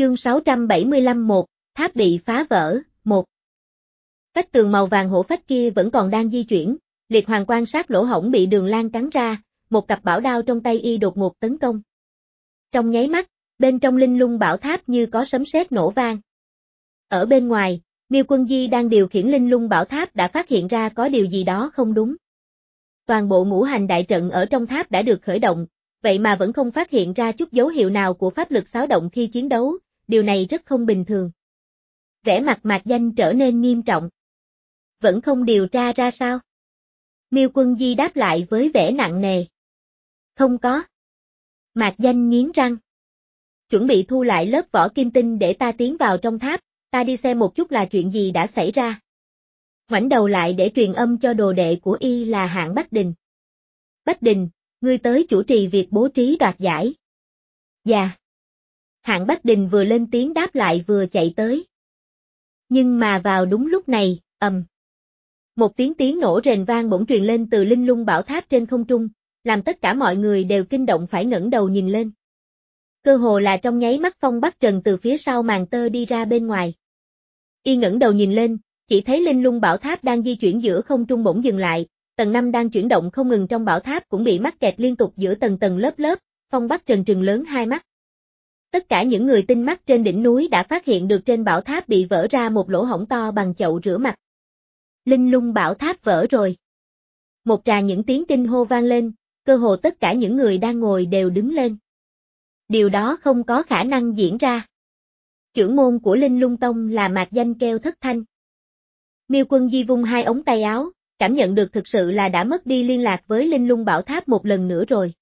Chương sáu trăm bảy mươi lăm một, tháp bị phá vỡ, một. Vách tường màu vàng hổ phách kia vẫn còn đang di chuyển, Liệt Hoàng quan sát lỗ hổng bị Đường Lan cắn ra, một cặp bảo đao trong tay y đột ngột tấn công. Trong nháy mắt, bên trong linh lung bảo tháp như có sấm sét nổ vang. Ở bên ngoài, Miêu Quân Di đang điều khiển linh lung bảo tháp đã phát hiện ra có điều gì đó không đúng. Toàn bộ ngũ hành đại trận ở trong tháp đã được khởi động, vậy mà vẫn không phát hiện ra chút dấu hiệu nào của pháp lực xáo động khi chiến đấu, điều này rất không bình thường. Vẻ mặt Mạc Danh trở nên nghiêm trọng. Vẫn không điều tra ra sao? Miêu Quân Di đáp lại với vẻ nặng nề. Không có. Mạc Danh nghiến răng. Chuẩn bị thu lại lớp vỏ kim tinh để ta tiến vào trong tháp, ta đi xem một chút là chuyện gì đã xảy ra. Ngoảnh đầu lại để truyền âm cho đồ đệ của y là Hạng Bách Đình. Bách Đình, ngươi tới chủ trì việc bố trí đoạt giải. Dạ. Hạng Bách Đình vừa lên tiếng đáp lại vừa chạy tới. Nhưng mà vào đúng lúc này, ầm. Một tiếng tiếng nổ rền vang bỗng truyền lên từ linh lung bảo tháp trên không trung, làm tất cả mọi người đều kinh động phải ngẩng đầu nhìn lên. Cơ hồ là trong nháy mắt Phong Bắc Trần từ phía sau màn tơ đi ra bên ngoài. Y ngẩng đầu nhìn lên, chỉ thấy linh lung bảo tháp đang di chuyển giữa không trung bỗng dừng lại, tầng năm đang chuyển động không ngừng trong bảo tháp cũng bị mắc kẹt liên tục giữa tầng tầng lớp lớp, Phong Bắc Trần trừng lớn hai mắt. Tất cả những người tinh mắt trên đỉnh núi đã phát hiện được trên bảo tháp bị vỡ ra một lỗ hổng to bằng chậu rửa mặt. Linh lung bảo tháp vỡ rồi. Một tràng những tiếng kinh hô vang lên, cơ hồ tất cả những người đang ngồi đều đứng lên. Điều đó không có khả năng diễn ra. Trưởng môn của Linh Lung Tông là Mạc Danh kêu thất thanh. Miêu Quân Di vung hai ống tay áo, cảm nhận được thực sự là đã mất đi liên lạc với Linh Lung Bảo Tháp một lần nữa rồi.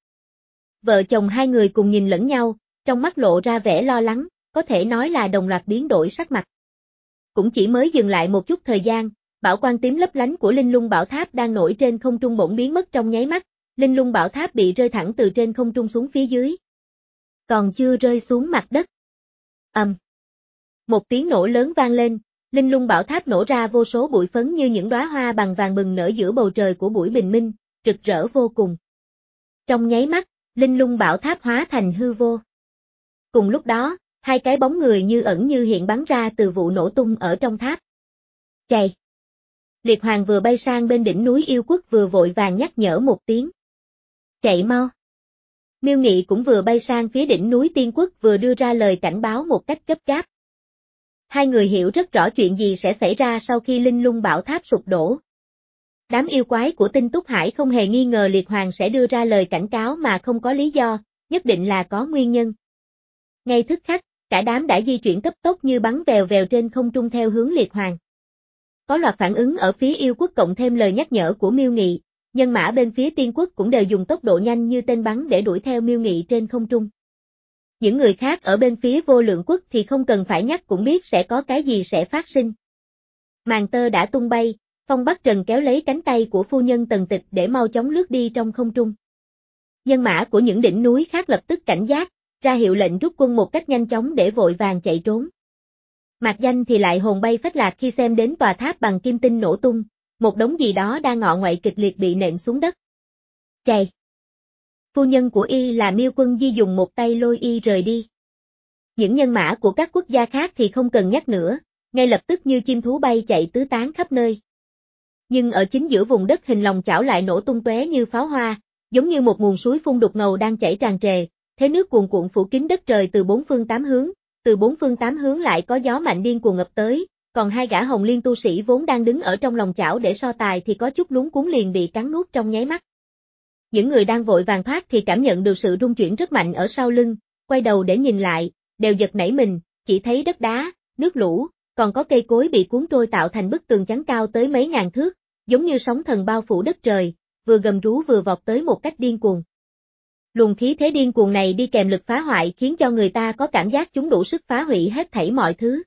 Vợ chồng hai người cùng nhìn lẫn nhau, trong mắt lộ ra vẻ lo lắng, có thể nói là đồng loạt biến đổi sắc mặt. Cũng chỉ mới dừng lại một chút thời gian, bảo quang tím lấp lánh của Linh Lung Bảo Tháp đang nổi trên không trung bỗng biến mất trong nháy mắt, Linh Lung Bảo Tháp bị rơi thẳng từ trên không trung xuống phía dưới. Còn chưa rơi xuống mặt đất. Ầm. Một tiếng nổ lớn vang lên, Linh Lung Bảo Tháp nổ ra vô số bụi phấn như những đóa hoa bằng vàng bừng nở giữa bầu trời của buổi bình minh, rực rỡ vô cùng. Trong nháy mắt, Linh Lung Bảo Tháp hóa thành hư vô. Cùng lúc đó, hai cái bóng người như ẩn như hiện bắn ra từ vụ nổ tung ở trong tháp. Chạy! Liệt Hoàng vừa bay sang bên đỉnh núi Yêu Quốc vừa vội vàng nhắc nhở một tiếng. Chạy mau! Miêu Nghị cũng vừa bay sang phía đỉnh núi Tiên Quốc vừa đưa ra lời cảnh báo một cách gấp gáp. Hai người hiểu rất rõ chuyện gì sẽ xảy ra sau khi Linh Lung Bảo Tháp sụp đổ. Đám yêu quái của Tinh Túc Hải không hề nghi ngờ Liệt Hoàng sẽ đưa ra lời cảnh cáo mà không có lý do, nhất định là có nguyên nhân. Ngay tức khắc, cả đám đã di chuyển cấp tốc như bắn vèo vèo trên không trung theo hướng Liệt Hoàng. Có loạt phản ứng ở phía Yêu Quốc cộng thêm lời nhắc nhở của Miêu Nghị, nhân mã bên phía Tiên Quốc cũng đều dùng tốc độ nhanh như tên bắn để đuổi theo Miêu Nghị trên không trung. Những người khác ở bên phía Vô Lượng Quốc thì không cần phải nhắc cũng biết sẽ có cái gì sẽ phát sinh. Màn tơ đã tung bay, Phong Bắc Trần kéo lấy cánh tay của phu nhân Tần Tịch để mau chóng lướt đi trong không trung. Nhân mã của những đỉnh núi khác lập tức cảnh giác, ra hiệu lệnh rút quân một cách nhanh chóng để vội vàng chạy trốn. Mạc Danh thì lại hồn bay phách lạc khi xem đến tòa tháp bằng kim tinh nổ tung, một đống gì đó đang ngọ ngoại kịch liệt bị nện xuống đất. Chạy! Phu nhân của y là Miêu Quân Di dùng một tay lôi y rời đi. Những nhân mã của các quốc gia khác thì không cần nhắc nữa, ngay lập tức như chim thú bay chạy tứ tán khắp nơi. Nhưng ở chính giữa vùng đất hình lòng chảo lại nổ tung tóe như pháo hoa, giống như một nguồn suối phun đục ngầu đang chảy tràn trề, thế nước cuồn cuộn phủ kín đất trời từ bốn phương tám hướng, từ bốn phương tám hướng lại có gió mạnh điên cuồng ngập tới, còn hai gã Hồng Liên tu sĩ vốn đang đứng ở trong lòng chảo để so tài thì có chút luống cuống liền bị cắn nuốt trong nháy mắt. Những người đang vội vàng thoát thì cảm nhận được sự rung chuyển rất mạnh ở sau lưng, quay đầu để nhìn lại, đều giật nảy mình, chỉ thấy đất đá, nước lũ, còn có cây cối bị cuốn trôi tạo thành bức tường chắn cao tới mấy ngàn thước, giống như sóng thần bao phủ đất trời, vừa gầm rú vừa vọt tới một cách điên cuồng. Luồng khí thế điên cuồng này đi kèm lực phá hoại khiến cho người ta có cảm giác chúng đủ sức phá hủy hết thảy mọi thứ.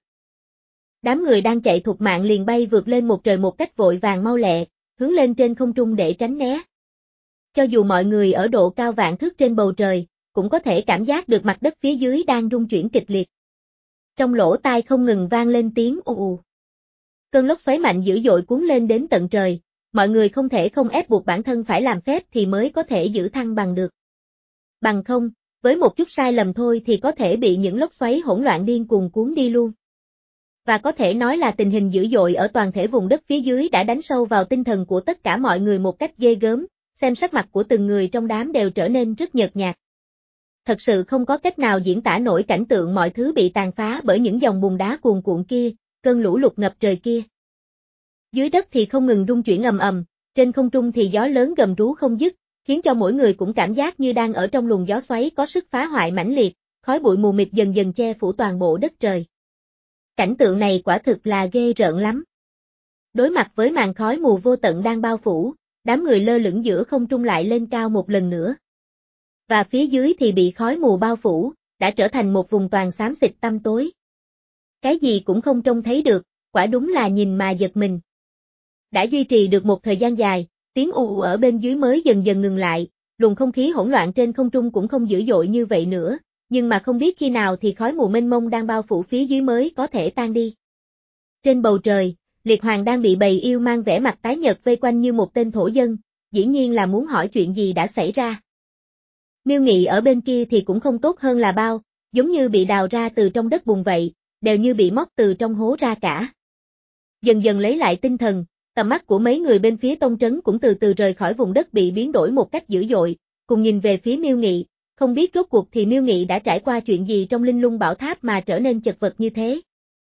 Đám người đang chạy thục mạng liền bay vượt lên một trời một cách vội vàng mau lẹ, hướng lên trên không trung để tránh né. Cho dù mọi người ở độ cao vạn thước trên bầu trời, cũng có thể cảm giác được mặt đất phía dưới đang rung chuyển kịch liệt. Trong lỗ tai không ngừng vang lên tiếng ù ù. Cơn lốc xoáy mạnh dữ dội cuốn lên đến tận trời, mọi người không thể không ép buộc bản thân phải làm phép thì mới có thể giữ thăng bằng được. Bằng không, với một chút sai lầm thôi thì có thể bị những lốc xoáy hỗn loạn điên cuồng cuốn đi luôn. Và có thể nói là tình hình dữ dội ở toàn thể vùng đất phía dưới đã đánh sâu vào tinh thần của tất cả mọi người một cách ghê gớm, xem sắc mặt của từng người trong đám đều trở nên rất nhợt nhạt. Thật sự không có cách nào diễn tả nổi cảnh tượng mọi thứ bị tàn phá bởi những dòng bùn đá cuồn cuộn kia, cơn lũ lụt ngập trời kia. Dưới đất thì không ngừng rung chuyển ầm ầm, trên không trung thì gió lớn gầm rú không dứt, khiến cho mỗi người cũng cảm giác như đang ở trong luồng gió xoáy có sức phá hoại mãnh liệt, khói bụi mù mịt dần dần che phủ toàn bộ đất trời. Cảnh tượng này quả thực là ghê rợn lắm. Đối mặt với màn khói mù vô tận đang bao phủ, đám người lơ lửng giữa không trung lại lên cao một lần nữa. Và phía dưới thì bị khói mù bao phủ, đã trở thành một vùng toàn xám xịt tăm tối. Cái gì cũng không trông thấy được, quả đúng là nhìn mà giật mình. Đã duy trì được một thời gian dài, tiếng ù ù ở bên dưới mới dần dần ngừng lại, luồng không khí hỗn loạn trên không trung cũng không dữ dội như vậy nữa, nhưng mà không biết khi nào thì khói mù mênh mông đang bao phủ phía dưới mới có thể tan đi. Trên bầu trời, Liệt Hoàng đang bị bầy yêu mang vẻ mặt tái nhợt vây quanh như một tên thổ dân, dĩ nhiên là muốn hỏi chuyện gì đã xảy ra. Miêu Nghị ở bên kia thì cũng không tốt hơn là bao, giống như bị đào ra từ trong đất bùn vậy, đều như bị móc từ trong hố ra cả. Dần dần lấy lại tinh thần, tầm mắt của mấy người bên phía tông trấn cũng từ từ rời khỏi vùng đất bị biến đổi một cách dữ dội, cùng nhìn về phía Miêu Nghị, không biết rốt cuộc thì Miêu Nghị đã trải qua chuyện gì trong Linh Lung Bảo Tháp mà trở nên chật vật như thế.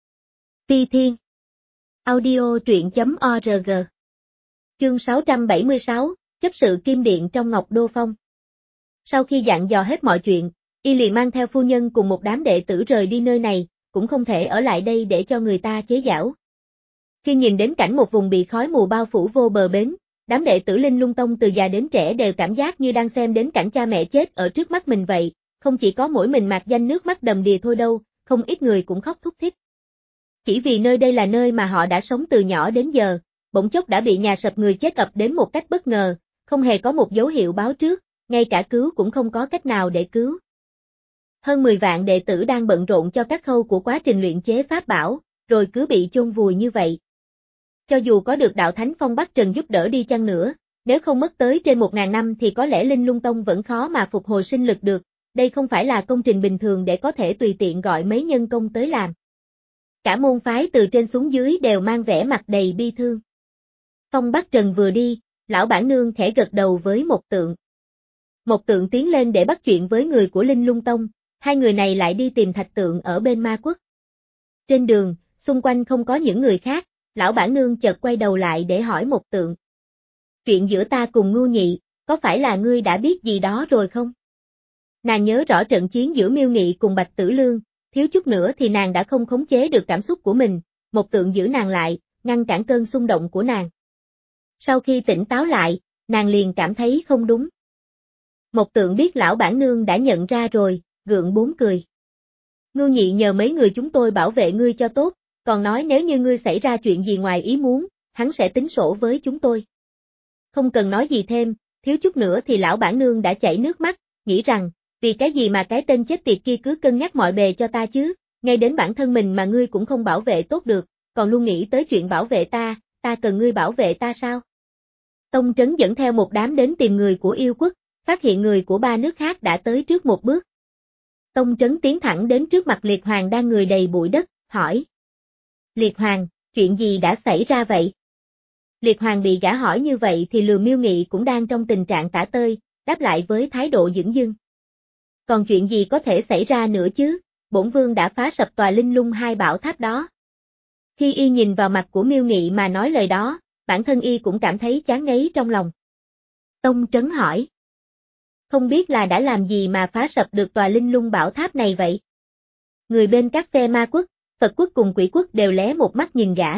Ti Thiên Audio truyện.org Chương sáu trăm bảy mươi sáu, chấp sự kim điện trong Ngọc Đô Phong. Sau khi dặn dò hết mọi chuyện, y liền mang theo phu nhân cùng một đám đệ tử rời đi nơi này, cũng không thể ở lại đây để cho người ta chế giễu. Khi nhìn đến cảnh một vùng bị khói mù bao phủ vô bờ bến, đám đệ tử Linh Lung Tông từ già đến trẻ đều cảm giác như đang xem đến cảnh cha mẹ chết ở trước mắt mình vậy, không chỉ có mỗi mình mạc danh nước mắt đầm đìa thôi đâu, không ít người cũng khóc thút thít. Chỉ vì nơi đây là nơi mà họ đã sống từ nhỏ đến giờ, bỗng chốc đã bị nhà sập người chết ập đến một cách bất ngờ, không hề có một dấu hiệu báo trước, ngay cả cứu cũng không có cách nào để cứu. Hơn mười vạn đệ tử đang bận rộn cho các khâu của quá trình luyện chế pháp bảo, rồi cứ bị chôn vùi như vậy. Cho dù có được đạo thánh Phong Bắc Trần giúp đỡ đi chăng nữa, nếu không mất tới trên một ngàn năm thì có lẽ Linh Lung Tông vẫn khó mà phục hồi sinh lực được, đây không phải là công trình bình thường để có thể tùy tiện gọi mấy nhân công tới làm. Cả môn phái từ trên xuống dưới đều mang vẻ mặt đầy bi thương. Phong Bắc Trần vừa đi, lão bản nương khẽ gật đầu với Mộc Tượng. Mộc Tượng tiến lên để bắt chuyện với người của Linh Lung Tông, hai người này lại đi tìm Thạch Tượng ở bên Ma Quốc. Trên đường, xung quanh không có những người khác, lão bản nương chợt quay đầu lại để hỏi Mộc Tượng. Chuyện giữa ta cùng Ngưu Nhị, có phải là ngươi đã biết gì đó rồi không? Nàng nhớ rõ trận chiến giữa Miêu Nghị cùng Bạch Tử Lương, thiếu chút nữa thì nàng đã không khống chế được cảm xúc của mình, Mộc Tượng giữ nàng lại, ngăn cản cơn xung động của nàng. Sau khi tỉnh táo lại, nàng liền cảm thấy không đúng. Mộc Tượng biết lão bản nương đã nhận ra rồi, gượng bốn cười. Ngưu Nhị nhờ mấy người chúng tôi bảo vệ ngươi cho tốt, còn nói nếu như ngươi xảy ra chuyện gì ngoài ý muốn, hắn sẽ tính sổ với chúng tôi. Không cần nói gì thêm, thiếu chút nữa thì lão bản nương đã chảy nước mắt, nghĩ rằng, vì cái gì mà cái tên chết tiệt kia cứ cân nhắc mọi bề cho ta chứ, ngay đến bản thân mình mà ngươi cũng không bảo vệ tốt được, còn luôn nghĩ tới chuyện bảo vệ ta, ta cần ngươi bảo vệ ta sao? Tông Trấn dẫn theo một đám đến tìm người của yêu quốc, phát hiện người của ba nước khác đã tới trước một bước. Tông Trấn tiến thẳng đến trước mặt Liệt Hoàng đang người đầy bụi đất, hỏi. Liệt Hoàng, chuyện gì đã xảy ra vậy? Liệt Hoàng bị gã hỏi như vậy thì Lừa Miêu Nghị cũng đang trong tình trạng tả tơi, đáp lại với thái độ dửng dưng. Còn chuyện gì có thể xảy ra nữa chứ, bổn vương đã phá sập tòa Linh Lung hai bảo tháp đó. Khi y nhìn vào mặt của Miêu Nghị mà nói lời đó, bản thân y cũng cảm thấy chán ngấy trong lòng. Tông Trấn hỏi. Không biết là đã làm gì mà phá sập được tòa Linh Lung bảo tháp này vậy? Người bên các phe Ma Quốc, Phật Quốc cùng Quỷ Quốc đều lé một mắt nhìn gã.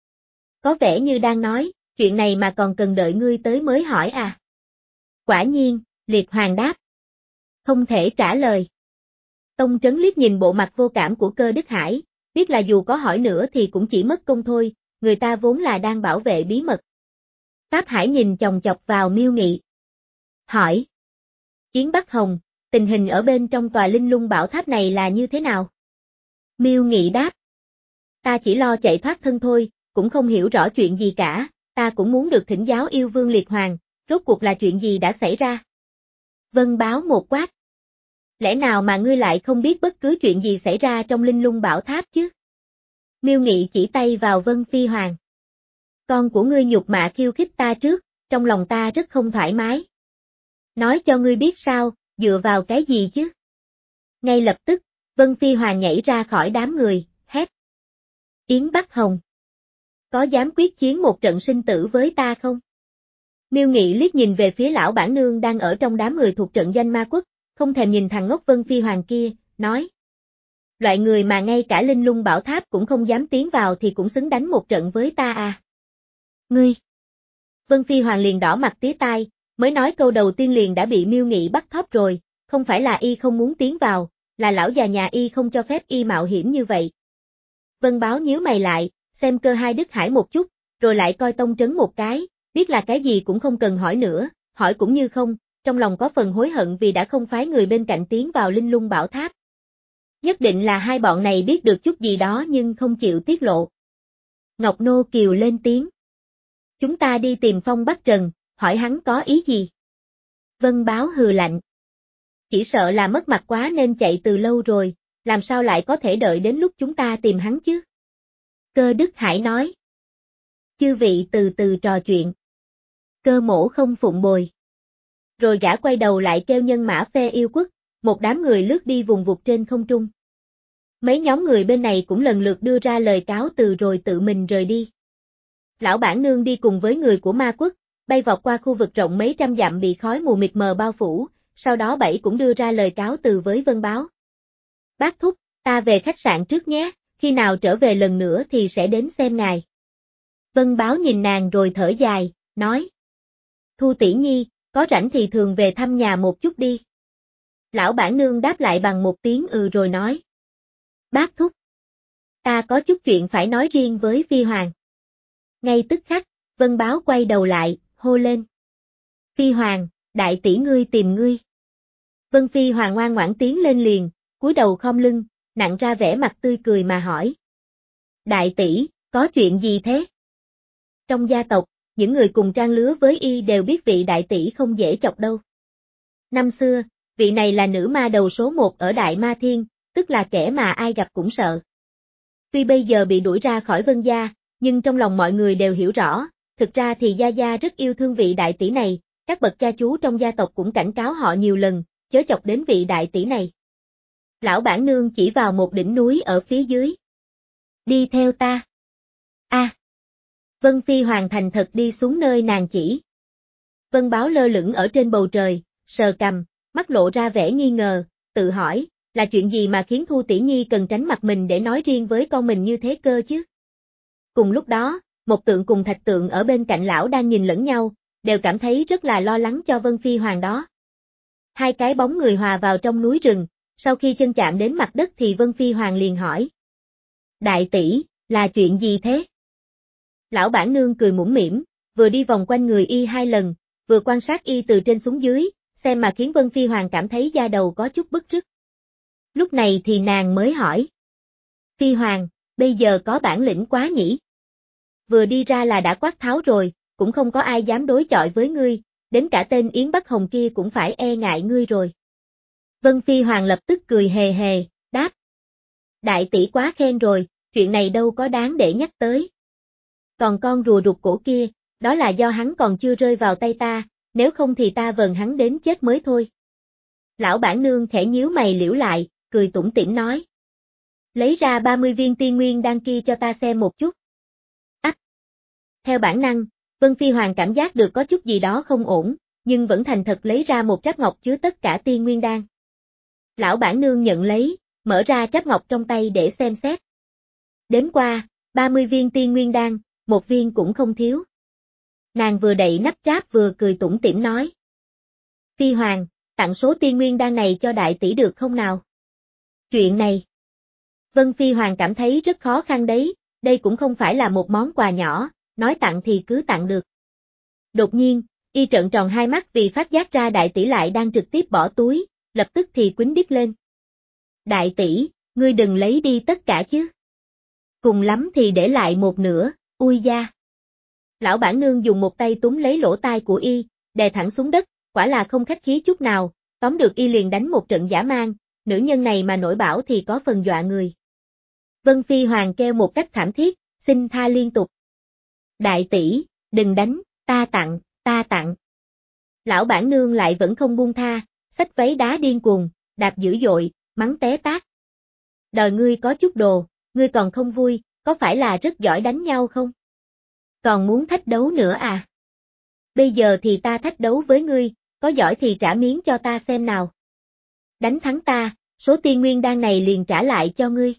Có vẻ như đang nói, chuyện này mà còn cần đợi ngươi tới mới hỏi à? Quả nhiên, Liệt Hoàng đáp. Không thể trả lời. Tông Trấn liếc nhìn bộ mặt vô cảm của Cơ Đức Hải, biết là dù có hỏi nữa thì cũng chỉ mất công thôi, người ta vốn là đang bảo vệ bí mật. Pháp Hải nhìn chòng chọc vào Miêu Nghị. Hỏi. Yến Bắc Hồng, tình hình ở bên trong tòa Linh Lung bảo tháp này là như thế nào? Miêu Nghị đáp. Ta chỉ lo chạy thoát thân thôi, cũng không hiểu rõ chuyện gì cả, ta cũng muốn được thỉnh giáo yêu vương Liệt Hoàng, rốt cuộc là chuyện gì đã xảy ra? Vân báo một quát. Lẽ nào mà ngươi lại không biết bất cứ chuyện gì xảy ra trong Linh Lung Bảo Tháp chứ? Miêu Nghị chỉ tay vào Vân Phi Hoàng. Con của ngươi nhục mạ khiêu khích ta trước, trong lòng ta rất không thoải mái. Nói cho ngươi biết sao, dựa vào cái gì chứ? Ngay lập tức, Vân Phi Hoàng nhảy ra khỏi đám người, hét. Yến Bắc Hồng. Có dám quyết chiến một trận sinh tử với ta không? Miêu Nghị liếc nhìn về phía lão bản nương đang ở trong đám người thuộc trận doanh ma quốc, không thèm nhìn thằng ngốc Vân Phi Hoàng kia, nói. Loại người mà ngay cả Linh Lung Bảo Tháp cũng không dám tiến vào thì cũng xứng đánh một trận với ta à? Ngươi! Vân Phi Hoàng liền đỏ mặt tía tai, mới nói câu đầu tiên liền đã bị Miêu Nghị bắt thóp rồi, không phải là y không muốn tiến vào, là lão già nhà y không cho phép y mạo hiểm như vậy. Vân Báo nhíu mày lại, xem cơ hai Đức Hải một chút, rồi lại coi tông trấn một cái, biết là cái gì cũng không cần hỏi nữa, hỏi cũng như không, trong lòng có phần hối hận vì đã không phái người bên cạnh tiến vào Linh Lung Bảo Tháp. Nhất định là hai bọn này biết được chút gì đó nhưng không chịu tiết lộ. Ngọc Nô Kiều lên tiếng. Chúng ta đi tìm Phong Bắc Trần, hỏi hắn có ý gì? Vân Báo hừ lạnh. Chỉ sợ là mất mặt quá nên chạy từ lâu rồi, làm sao lại có thể đợi đến lúc chúng ta tìm hắn chứ? Cơ Đức Hải nói. Chư vị từ từ trò chuyện. Cơ Mỗ không phụng bồi. Rồi gã quay đầu lại kêu nhân mã phe yêu quốc, một đám người lướt đi vùng vụt trên không trung. Mấy nhóm người bên này cũng lần lượt đưa ra lời cáo từ rồi tự mình rời đi. Lão bản nương đi cùng với người của ma quốc, bay vọt qua khu vực rộng mấy trăm dặm bị khói mù mịt mờ bao phủ, sau đó bảy cũng đưa ra lời cáo từ với Vân Báo. Bác thúc, ta về khách sạn trước nhé, khi nào trở về lần nữa thì sẽ đến xem ngài. Vân Báo nhìn nàng rồi thở dài, nói. Thu tỷ nhi, có rảnh thì thường về thăm nhà một chút đi. Lão bản nương đáp lại bằng một tiếng ừ rồi nói. Bác thúc. Ta có chút chuyện phải nói riêng với Phi Hoàng. Ngay tức khắc, Vân Báo quay đầu lại, hô lên. Phi Hoàng, đại tỷ ngươi tìm ngươi. Vân Phi Hoàng ngoan ngoãn tiến lên liền, cúi đầu khom lưng, nặn ra vẻ mặt tươi cười mà hỏi. Đại tỷ, có chuyện gì thế? Trong gia tộc, những người cùng trang lứa với y đều biết vị đại tỷ không dễ chọc đâu. Năm xưa, vị này là nữ ma đầu số một ở Đại Ma Thiên, tức là kẻ mà ai gặp cũng sợ. Tuy bây giờ bị đuổi ra khỏi Vân gia, nhưng trong lòng mọi người đều hiểu rõ, thực ra thì Gia Gia rất yêu thương vị đại tỷ này, các bậc cha chú trong gia tộc cũng cảnh cáo họ nhiều lần, chớ chọc đến vị đại tỷ này. Lão bản nương chỉ vào một đỉnh núi ở phía dưới. Đi theo ta. A. À. Vân Phi Hoàng thành thật đi xuống nơi nàng chỉ. Vân Báo lơ lửng ở trên bầu trời, sờ cằm, mắt lộ ra vẻ nghi ngờ, tự hỏi, là chuyện gì mà khiến Thu tỷ nhi cần tránh mặt mình để nói riêng với con mình như thế cơ chứ? Cùng lúc đó, Mộc Tượng cùng Thạch Tượng ở bên cạnh lão đang nhìn lẫn nhau, đều cảm thấy rất là lo lắng cho Vân Phi Hoàng đó. Hai cái bóng người hòa vào trong núi rừng, sau khi chân chạm đến mặt đất thì Vân Phi Hoàng liền hỏi. Đại tỷ, là chuyện gì thế? Lão bản nương cười mũm mỉm, vừa đi vòng quanh người y hai lần, vừa quan sát y từ trên xuống dưới, xem mà khiến Vân Phi Hoàng cảm thấy da đầu có chút bứt rứt. Lúc này thì nàng mới hỏi. Phi Hoàng, bây giờ có bản lĩnh quá nhỉ? Vừa đi ra là đã quát tháo rồi, cũng không có ai dám đối chọi với ngươi, đến cả tên Yến Bắc Hồng kia cũng phải e ngại ngươi rồi. Vân Phi Hoàng lập tức cười hề hề, đáp. Đại tỷ quá khen rồi, chuyện này đâu có đáng để nhắc tới. Còn con rùa rụt cổ kia, đó là do hắn còn chưa rơi vào tay ta, nếu không thì ta vần hắn đến chết mới thôi. Lão bản nương khẽ nhíu mày liễu lại, cười tủm tỉm nói. Lấy ra ba mươi viên tiên nguyên đan kia cho ta xem một chút. Ách! Theo bản năng, Vân Phi Hoàng cảm giác được có chút gì đó không ổn, nhưng vẫn thành thật lấy ra một tráp ngọc chứa tất cả tiên nguyên đan. Lão bản nương nhận lấy, mở ra tráp ngọc trong tay để xem xét. Đếm qua, ba mươi viên tiên nguyên đan, một viên cũng không thiếu. Nàng vừa đậy nắp tráp vừa cười tủm tỉm nói. Phi Hoàng, tặng số tiên nguyên đan này cho đại tỷ được không nào? Chuyện này. Vân Phi Hoàng cảm thấy rất khó khăn đấy, đây cũng không phải là một món quà nhỏ, nói tặng thì cứ tặng được. Đột nhiên, y trợn tròn hai mắt vì phát giác ra đại tỷ lại đang trực tiếp bỏ túi, lập tức thì quýnh đít lên. Đại tỷ, ngươi đừng lấy đi tất cả chứ. Cùng lắm thì để lại một nửa, ui da. Lão bản nương dùng một tay túm lấy lỗ tai của y, đè thẳng xuống đất, quả là không khách khí chút nào, tóm được y liền đánh một trận dã man, nữ nhân này mà nổi bão thì có phần dọa người. Vân Phi Hoàng kêu một cách thảm thiết, xin tha liên tục. Đại tỷ, đừng đánh, ta tặng, ta tặng. Lão bản nương lại vẫn không buông tha, xách váy đá điên cuồng, đạp dữ dội, mắng té tát. Đời ngươi có chút đồ, ngươi còn không vui, có phải là rất giỏi đánh nhau không? Còn muốn thách đấu nữa à? Bây giờ thì ta thách đấu với ngươi, có giỏi thì trả miếng cho ta xem nào. Đánh thắng ta, số tiên nguyên đan này liền trả lại cho ngươi.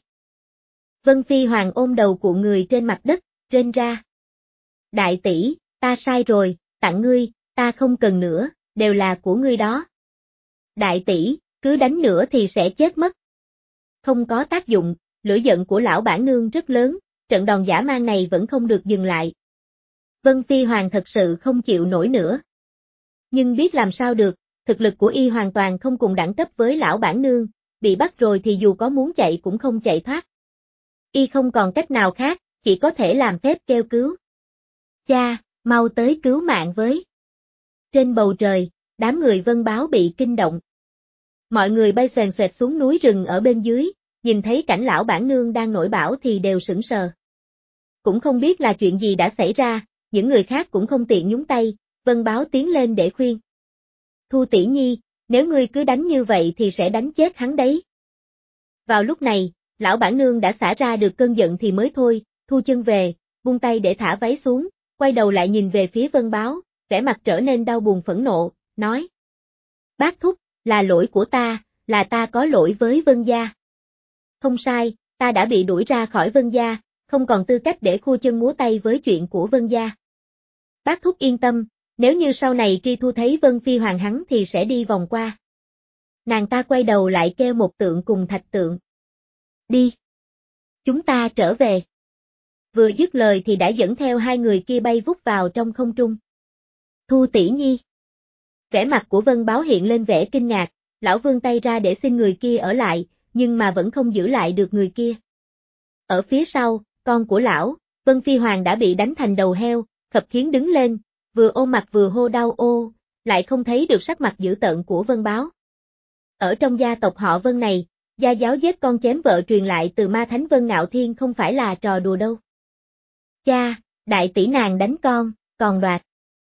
Vân Phi Hoàng ôm đầu cuộn người trên mặt đất, rên ra. Đại tỷ, ta sai rồi, tặng ngươi, ta không cần nữa, đều là của ngươi đó. Đại tỷ, cứ đánh nữa thì sẽ chết mất. Không có tác dụng, lửa giận của lão bản nương rất lớn, trận đòn dã man này vẫn không được dừng lại. Vân Phi Hoàng thật sự không chịu nổi nữa. Nhưng biết làm sao được, thực lực của y hoàn toàn không cùng đẳng cấp với lão bản nương, bị bắt rồi thì dù có muốn chạy cũng không chạy thoát. Y không còn cách nào khác, chỉ có thể làm phép kêu cứu. Cha, mau tới cứu mạng với. Trên bầu trời, đám người Vân Báo bị kinh động. Mọi người bay xoèn xoẹt xuống núi rừng ở bên dưới, nhìn thấy cảnh lão bản nương đang nổi bão thì đều sững sờ. Cũng không biết là chuyện gì đã xảy ra, những người khác cũng không tiện nhúng tay, Vân Báo tiến lên để khuyên. Thu tỷ nhi, nếu ngươi cứ đánh như vậy thì sẽ đánh chết hắn đấy. Vào lúc này, lão bản nương đã xả ra được cơn giận thì mới thôi, thu chân về, buông tay để thả váy xuống, quay đầu lại nhìn về phía Vân Báo, vẻ mặt trở nên đau buồn phẫn nộ, nói. Bác thúc, là lỗi của ta, là ta có lỗi với Vân gia. Không sai, ta đã bị đuổi ra khỏi Vân gia, không còn tư cách để khua chân múa tay với chuyện của Vân gia. Bác thúc yên tâm, nếu như sau này Tri Thu thấy Vân Phi Hoàng hắn thì sẽ đi vòng qua. Nàng ta quay đầu lại kêu một tượng cùng thạch tượng. Đi. Chúng ta trở về. Vừa dứt lời thì đã dẫn theo hai người kia bay vút vào trong không trung. Thu tỷ nhi. Vẻ mặt của Vân Báo hiện lên vẻ kinh ngạc, lão vươn tay ra để xin người kia ở lại, nhưng mà vẫn không giữ lại được người kia. Ở phía sau, con của lão, Vân Phi Hoàng đã bị đánh thành đầu heo, khập khiễng đứng lên, vừa ôm mặt vừa hô đau ô, lại không thấy được sắc mặt dữ tợn của Vân Báo. Ở trong gia tộc họ Vân này, gia giáo giết con chém vợ truyền lại từ ma thánh Vân Ngạo Thiên không phải là trò đùa đâu. Cha, đại tỷ nàng đánh con, còn đoạt.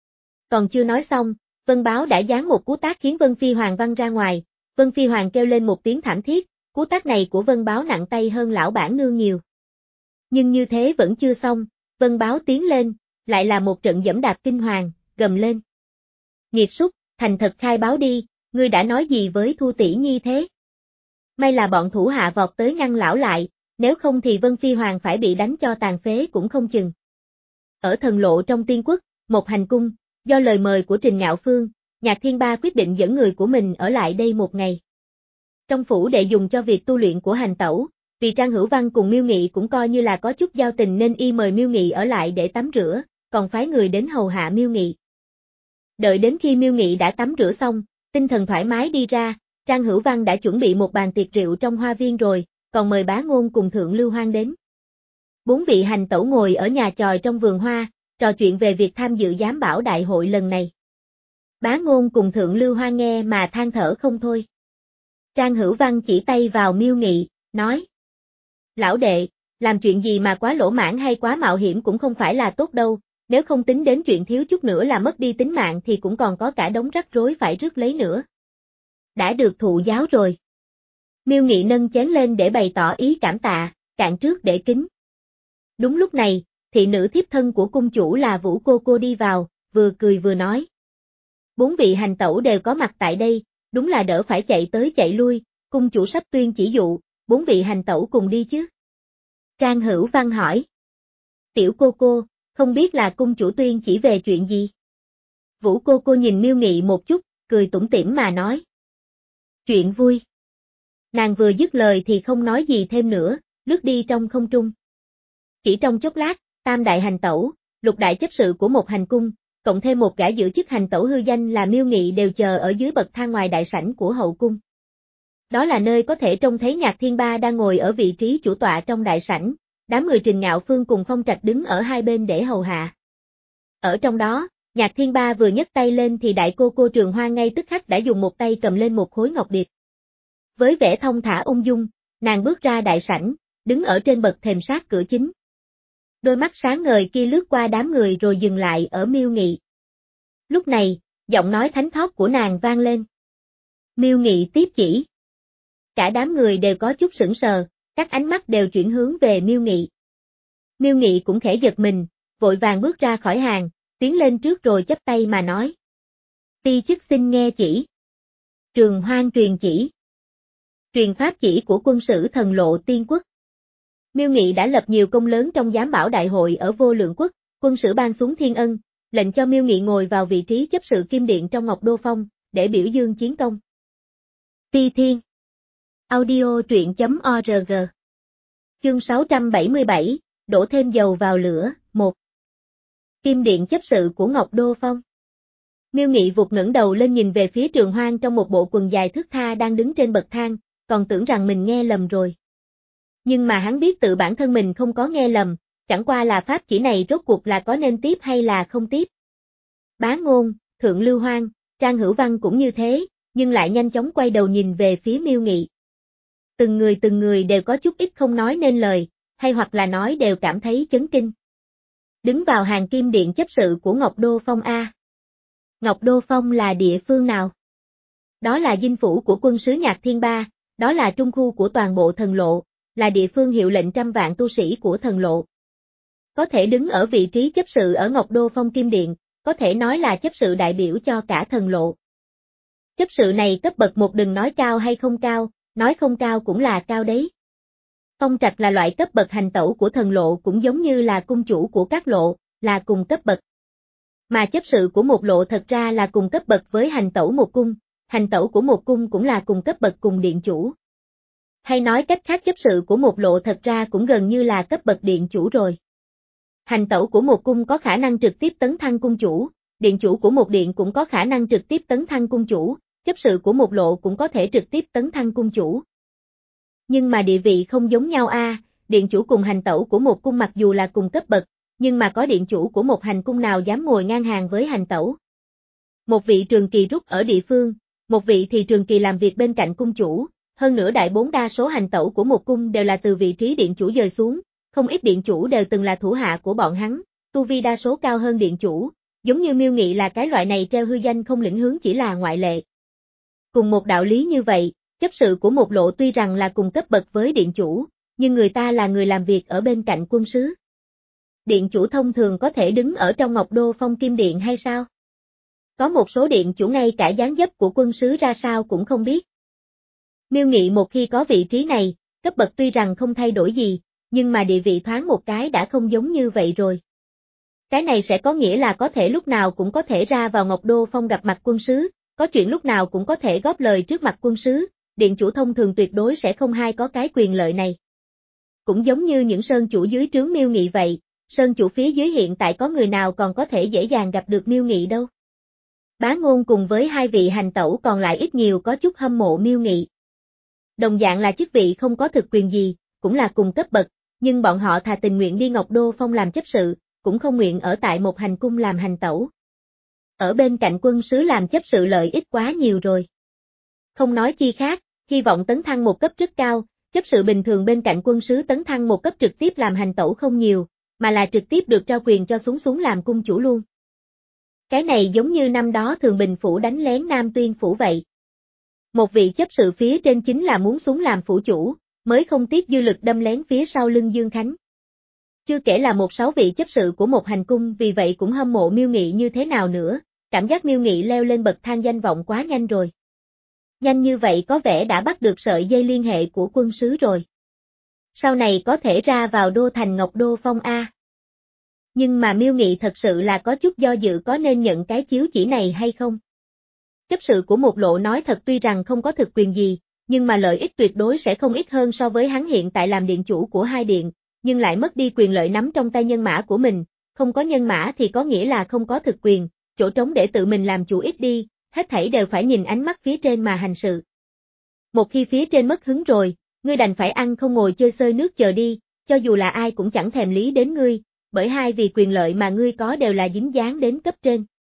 Còn chưa nói xong, Vân Báo đã giáng một cú tát khiến Vân Phi Hoàng văng ra ngoài, Vân Phi Hoàng kêu lên một tiếng thảm thiết, cú tát này của Vân Báo nặng tay hơn lão bản nương nhiều. Nhưng như thế vẫn chưa xong, Vân Báo tiến lên, lại là một trận giẫm đạp kinh hoàng, gầm lên. Nghiệt súc, thành thật khai báo đi, ngươi đã nói gì với Thu tỷ nhi thế? May là bọn thủ hạ vọt tới ngăn lão lại, nếu không thì Vân Phi Hoàng phải bị đánh cho tàn phế cũng không chừng. Ở thần lộ trong tiên quốc, một hành cung, do lời mời của Trình Ngạo Phương, Nhạc Thiên Ba quyết định dẫn người của mình ở lại đây một ngày. Trong phủ để dùng cho việc tu luyện của hành tẩu, vì Trang Hữu Văn cùng Miêu Nghị cũng coi như là có chút giao tình nên y mời Miêu Nghị ở lại để tắm rửa, còn phái người đến hầu hạ Miêu Nghị. Đợi đến khi Miêu Nghị đã tắm rửa xong, tinh thần thoải mái đi ra, Trang Hữu Văn đã chuẩn bị một bàn tiệc rượu trong hoa viên rồi, còn mời Bá Ngôn cùng Thượng Lưu Hoang đến. Bốn vị hành tẩu ngồi ở nhà chòi trong vườn hoa, trò chuyện về việc tham dự giám bảo đại hội lần này. Bá Ngôn cùng Thượng Lưu Hoang nghe mà than thở không thôi. Trang Hữu Văn chỉ tay vào Miêu Nghị, nói. Lão đệ, làm chuyện gì mà quá lỗ mãn hay quá mạo hiểm cũng không phải là tốt đâu, nếu không tính đến chuyện thiếu chút nữa là mất đi tính mạng thì cũng còn có cả đống rắc rối phải rước lấy nữa. Đã được thụ giáo rồi. Miêu Nghị nâng chén lên để bày tỏ ý cảm tạ, cạn trước để kính. Đúng lúc này, thị nữ thiếp thân của cung chủ là Vũ Cô Cô đi vào, vừa cười vừa nói. Bốn vị hành tẩu đều có mặt tại đây, đúng là đỡ phải chạy tới chạy lui, cung chủ sắp tuyên chỉ dụ, bốn vị hành tẩu cùng đi chứ. Trang Hữu Văn hỏi. Tiểu cô cô, không biết là cung chủ tuyên chỉ về chuyện gì? Vũ Cô Cô nhìn Miêu Nghị một chút, cười tủm tỉm mà nói. Chuyện vui. Nàng vừa dứt lời thì không nói gì thêm nữa, lướt đi trong không trung. Chỉ trong chốc lát, tam đại hành tẩu, lục đại chấp sự của một hành cung, cộng thêm một gã giữ chức hành tẩu hư danh là Miêu Nghị đều chờ ở dưới bậc thang ngoài đại sảnh của hậu cung. Đó là nơi có thể trông thấy Nhạc Thiên Ba đang ngồi ở vị trí chủ tọa trong đại sảnh, đám người Trình Ngạo Phương cùng Phong Trạch đứng ở hai bên để hầu hạ. Ở trong đó, Nhạc Thiên Ba vừa nhấc tay lên thì đại cô cô Trường Hoa ngay tức khắc đã dùng một tay cầm lên một khối ngọc điệp. Với vẻ thông thả ung dung, nàng bước ra đại sảnh, đứng ở trên bậc thềm sát cửa chính. Đôi mắt sáng ngời kia lướt qua đám người rồi dừng lại ở Miêu Nghị. Lúc này, giọng nói thánh thót của nàng vang lên. Miêu Nghị tiếp chỉ. Cả đám người đều có chút sững sờ, các ánh mắt đều chuyển hướng về Miêu Nghị. Miêu Nghị cũng khẽ giật mình, vội vàng bước ra khỏi hàng, tiến lên trước rồi chắp tay mà nói. Ti chức xin nghe chỉ. Trường Hoang truyền chỉ. Truyền pháp chỉ của quân sử Thần Lộ Tiên Quốc. Miêu Nghị đã lập nhiều công lớn trong giám bảo đại hội ở Vô Lượng Quốc, quân sử ban xuống thiên ân, lệnh cho Miêu Nghị ngồi vào vị trí chấp sự kim điện trong Ngọc Đô Phong, để biểu dương chiến công. Ti Thiên. Audio truyện chấm org. Chương sáu trăm bảy mươi bảy, đổ thêm dầu vào lửa, một. Kim điện chấp sự của Ngọc Đô Phong. Miêu Nghị vụt ngẩng đầu lên nhìn về phía Trường Hoang trong một bộ quần dài thướt tha đang đứng trên bậc thang, còn tưởng rằng mình nghe lầm rồi. Nhưng mà hắn biết tự bản thân mình không có nghe lầm, chẳng qua là pháp chỉ này rốt cuộc là có nên tiếp hay là không tiếp. Bá Ngôn, Thượng Lưu Hoang, Trang Hữu Văn cũng như thế, nhưng lại nhanh chóng quay đầu nhìn về phía Miêu Nghị. Từng người từng người đều có chút ít không nói nên lời, hay hoặc là nói đều cảm thấy chấn kinh. Đứng vào hàng kim điện chấp sự của Ngọc Đô Phong A. Ngọc Đô Phong là địa phương nào? Đó là dinh phủ của quân sứ Nhạc Thiên Ba, đó là trung khu của toàn bộ Thần Lộ, là địa phương hiệu lệnh trăm vạn tu sĩ của Thần Lộ. Có thể đứng ở vị trí chấp sự ở Ngọc Đô Phong Kim Điện, có thể nói là chấp sự đại biểu cho cả Thần Lộ. Chấp sự này cấp bậc một đừng nói cao hay không cao, nói không cao cũng là cao đấy. Phong Trạch là loại cấp bậc hành tẩu của Thần Lộ cũng giống như là cung chủ của các lộ, là cùng cấp bậc. Mà chấp sự của một lộ thật ra là cùng cấp bậc với hành tẩu một cung, hành tẩu của một cung cũng là cùng cấp bậc cùng điện chủ. Hay nói cách khác chấp sự của một lộ thật ra cũng gần như là cấp bậc điện chủ rồi. Hành tẩu của một cung có khả năng trực tiếp tấn thăng cung chủ, điện chủ của một điện cũng có khả năng trực tiếp tấn thăng cung chủ, chấp sự của một lộ cũng có thể trực tiếp tấn thăng cung chủ. Nhưng mà địa vị không giống nhau a, điện chủ cùng hành tẩu của một cung mặc dù là cùng cấp bậc, nhưng mà có điện chủ của một hành cung nào dám ngồi ngang hàng với hành tẩu. Một vị trường kỳ rút ở địa phương, một vị thì trường kỳ làm việc bên cạnh cung chủ, hơn nữa đại bốn đa số hành tẩu của một cung đều là từ vị trí điện chủ dời xuống, không ít điện chủ đều từng là thủ hạ của bọn hắn, tu vi đa số cao hơn điện chủ, giống như Miêu Nghị là cái loại này treo hư danh không lĩnh hướng chỉ là ngoại lệ. Cùng một đạo lý như vậy, chấp sự của một lộ tuy rằng là cùng cấp bậc với điện chủ, nhưng người ta là người làm việc ở bên cạnh quân sứ. Điện chủ thông thường có thể đứng ở trong Ngọc Đô Phong Kim Điện hay sao? Có một số điện chủ ngay cả dáng dấp của quân sứ ra sao cũng không biết. Miêu Nghị một khi có vị trí này, cấp bậc tuy rằng không thay đổi gì, nhưng mà địa vị thoáng một cái đã không giống như vậy rồi. Cái này sẽ có nghĩa là có thể lúc nào cũng có thể ra vào Ngọc Đô Phong gặp mặt quân sứ, có chuyện lúc nào cũng có thể góp lời trước mặt quân sứ, điện chủ thông thường tuyệt đối sẽ không hay có cái quyền lợi này. Cũng giống như những sơn chủ dưới trướng Miêu Nghị vậy, sơn chủ phía dưới hiện tại có người nào còn có thể dễ dàng gặp được Miêu Nghị đâu. Bá Ngôn cùng với hai vị hành tẩu còn lại ít nhiều có chút hâm mộ Miêu Nghị. Đồng dạng là chức vị không có thực quyền gì, cũng là cùng cấp bậc, nhưng bọn họ thà tình nguyện đi Ngọc Đô Phong làm chấp sự, cũng không nguyện ở tại một hành cung làm hành tẩu. Ở bên cạnh quân sứ làm chấp sự lợi ích quá nhiều rồi. Không nói chi khác, hy vọng tấn thăng một cấp rất cao, chấp sự bình thường bên cạnh quân sứ tấn thăng một cấp trực tiếp làm hành tẩu không nhiều, mà là trực tiếp được trao quyền cho xuống xuống làm cung chủ luôn. Cái này giống như năm đó Thường Bình Phủ đánh lén Nam Tuyên Phủ vậy. Một vị chấp sự phía trên chính là muốn xuống làm phủ chủ, mới không tiếc dư lực đâm lén phía sau lưng Dương Khánh. Chưa kể là một sáu vị chấp sự của một hành cung vì vậy cũng hâm mộ Miêu Nghị như thế nào nữa, cảm giác Miêu Nghị leo lên bậc thang danh vọng quá nhanh rồi. Nhanh như vậy có vẻ đã bắt được sợi dây liên hệ của quân sứ rồi. Sau này có thể ra vào đô thành Ngọc Đô Phong A. Nhưng mà Miêu Nghị thật sự là có chút do dự có nên nhận cái chiếu chỉ này hay không. Chấp sự của một lộ nói thật tuy rằng không có thực quyền gì, nhưng mà lợi ích tuyệt đối sẽ không ít hơn so với hắn hiện tại làm điện chủ của hai điện, nhưng lại mất đi quyền lợi nắm trong tay nhân mã của mình, không có nhân mã thì có nghĩa là không có thực quyền, chỗ trống để tự mình làm chủ ít đi, hết thảy đều phải nhìn ánh mắt phía trên mà hành sự. Một khi phía trên mất hứng rồi, ngươi đành phải ăn không ngồi chơi xơi nước chờ đi, cho dù là ai cũng chẳng thèm lý đến ngươi, bởi hai vì quyền lợi mà ngươi có đều là dính dáng đến cấp trên.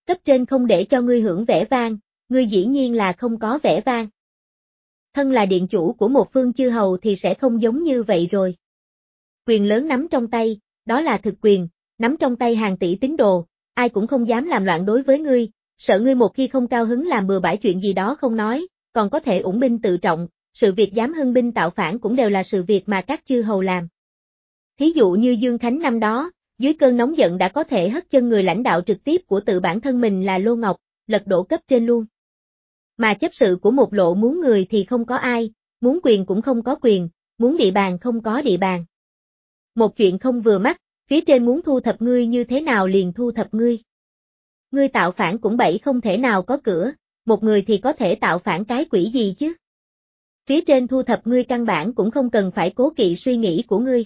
Cấp trên không để cho ngươi hưởng vẻ vang, ngươi dĩ nhiên là không có vẻ vang. Thân là điện chủ của một phương chư hầu thì sẽ không giống như vậy rồi. Quyền lớn nắm trong tay, đó là thực quyền, nắm trong tay hàng tỷ tín đồ, ai cũng không dám làm loạn đối với ngươi, sợ ngươi một khi không cao hứng làm bừa bãi chuyện gì đó không nói, còn có thể ủng binh tự trọng, sự việc dám hưng binh tạo phản cũng đều là sự việc mà các chư hầu làm. Thí dụ như Dương Khánh năm đó, dưới cơn nóng giận đã có thể hất chân người lãnh đạo trực tiếp của tự bản thân mình là Lô Ngọc, lật đổ cấp trên luôn. Mà chấp sự của một lộ muốn người thì không có ai, muốn quyền cũng không có quyền, muốn địa bàn không có địa bàn. Một chuyện không vừa mắt, phía trên muốn thu thập ngươi như thế nào liền thu thập ngươi. Ngươi tạo phản cũng bẫy không thể nào có cửa, một người thì có thể tạo phản cái quỷ gì chứ. Phía trên thu thập ngươi căn bản cũng không cần phải cố kỵ suy nghĩ của ngươi.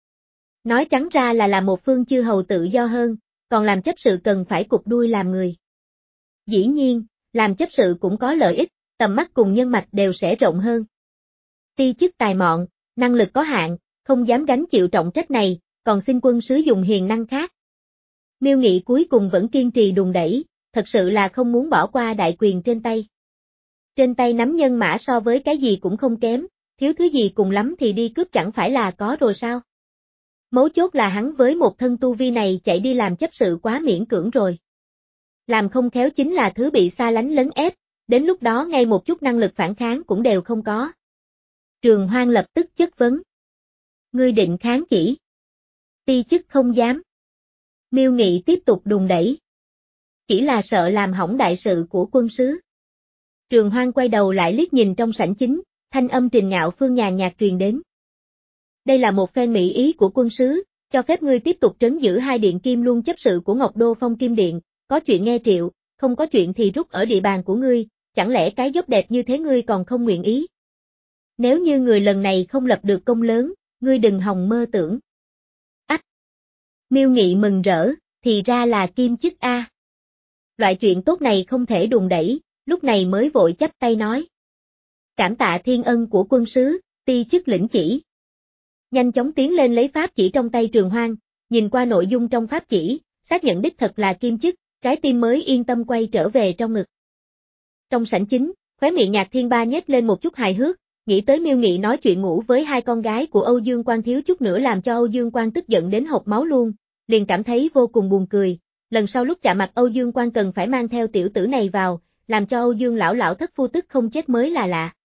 Nói trắng ra là làm một phương chư hầu tự do hơn, còn làm chấp sự cần phải cụp đuôi làm người. Dĩ nhiên, làm chấp sự cũng có lợi ích, tầm mắt cùng nhân mạch đều sẽ rộng hơn. Ti chức tài mọn, năng lực có hạn, không dám gánh chịu trọng trách này, còn xin quân sứ dùng hiền năng khác. Miêu Nghị cuối cùng vẫn kiên trì đùn đẩy, thật sự là không muốn bỏ qua đại quyền trên tay. Trên tay nắm nhân mã so với cái gì cũng không kém, thiếu thứ gì cùng lắm thì đi cướp chẳng phải là có rồi sao? Mấu chốt là hắn với một thân tu vi này chạy đi làm chấp sự quá miễn cưỡng rồi. Làm không khéo chính là thứ bị xa lánh lấn ép, đến lúc đó ngay một chút năng lực phản kháng cũng đều không có. Trường Hoan lập tức chất vấn. Ngươi định kháng chỉ? Ti chức không dám. Miêu Nghị tiếp tục đùn đẩy. Chỉ là sợ làm hỏng đại sự của quân sứ. Trường Hoan quay đầu lại liếc nhìn trong sảnh chính, thanh âm Trình Ngạo Phương nhàn nhạt truyền đến. Đây là một phen mỹ ý của quân sứ, cho phép ngươi tiếp tục trấn giữ hai điện kim luân chấp sự của Ngọc Đô Phong Kim Điện, có chuyện nghe triệu, không có chuyện thì rút ở địa bàn của ngươi, chẳng lẽ cái dốc đẹp như thế ngươi còn không nguyện ý? Nếu như người lần này không lập được công lớn, ngươi đừng hòng mơ tưởng. Ách! Miêu Nghị mừng rỡ, thì ra là kim chức a. Loại chuyện tốt này không thể đùn đẩy, lúc này mới vội chắp tay nói. Cảm tạ thiên ân của quân sứ, ti chức lĩnh chỉ. Nhanh chóng tiến lên lấy pháp chỉ trong tay Trường Hoan, nhìn qua nội dung trong pháp chỉ, xác nhận đích thật là kim chức, trái tim mới yên tâm quay trở về trong ngực. Trong sảnh chính, khóe miệng Nhạc Thiên Ba nhếch lên một chút hài hước, nghĩ tới Miêu Nghị nói chuyện ngủ với hai con gái của Âu Dương Quang thiếu chút nữa làm cho Âu Dương Quang tức giận đến hộc máu luôn, liền cảm thấy vô cùng buồn cười, lần sau lúc chạm mặt Âu Dương Quang cần phải mang theo tiểu tử này vào, làm cho Âu Dương lão lão thất phu tức không chết mới là lạ.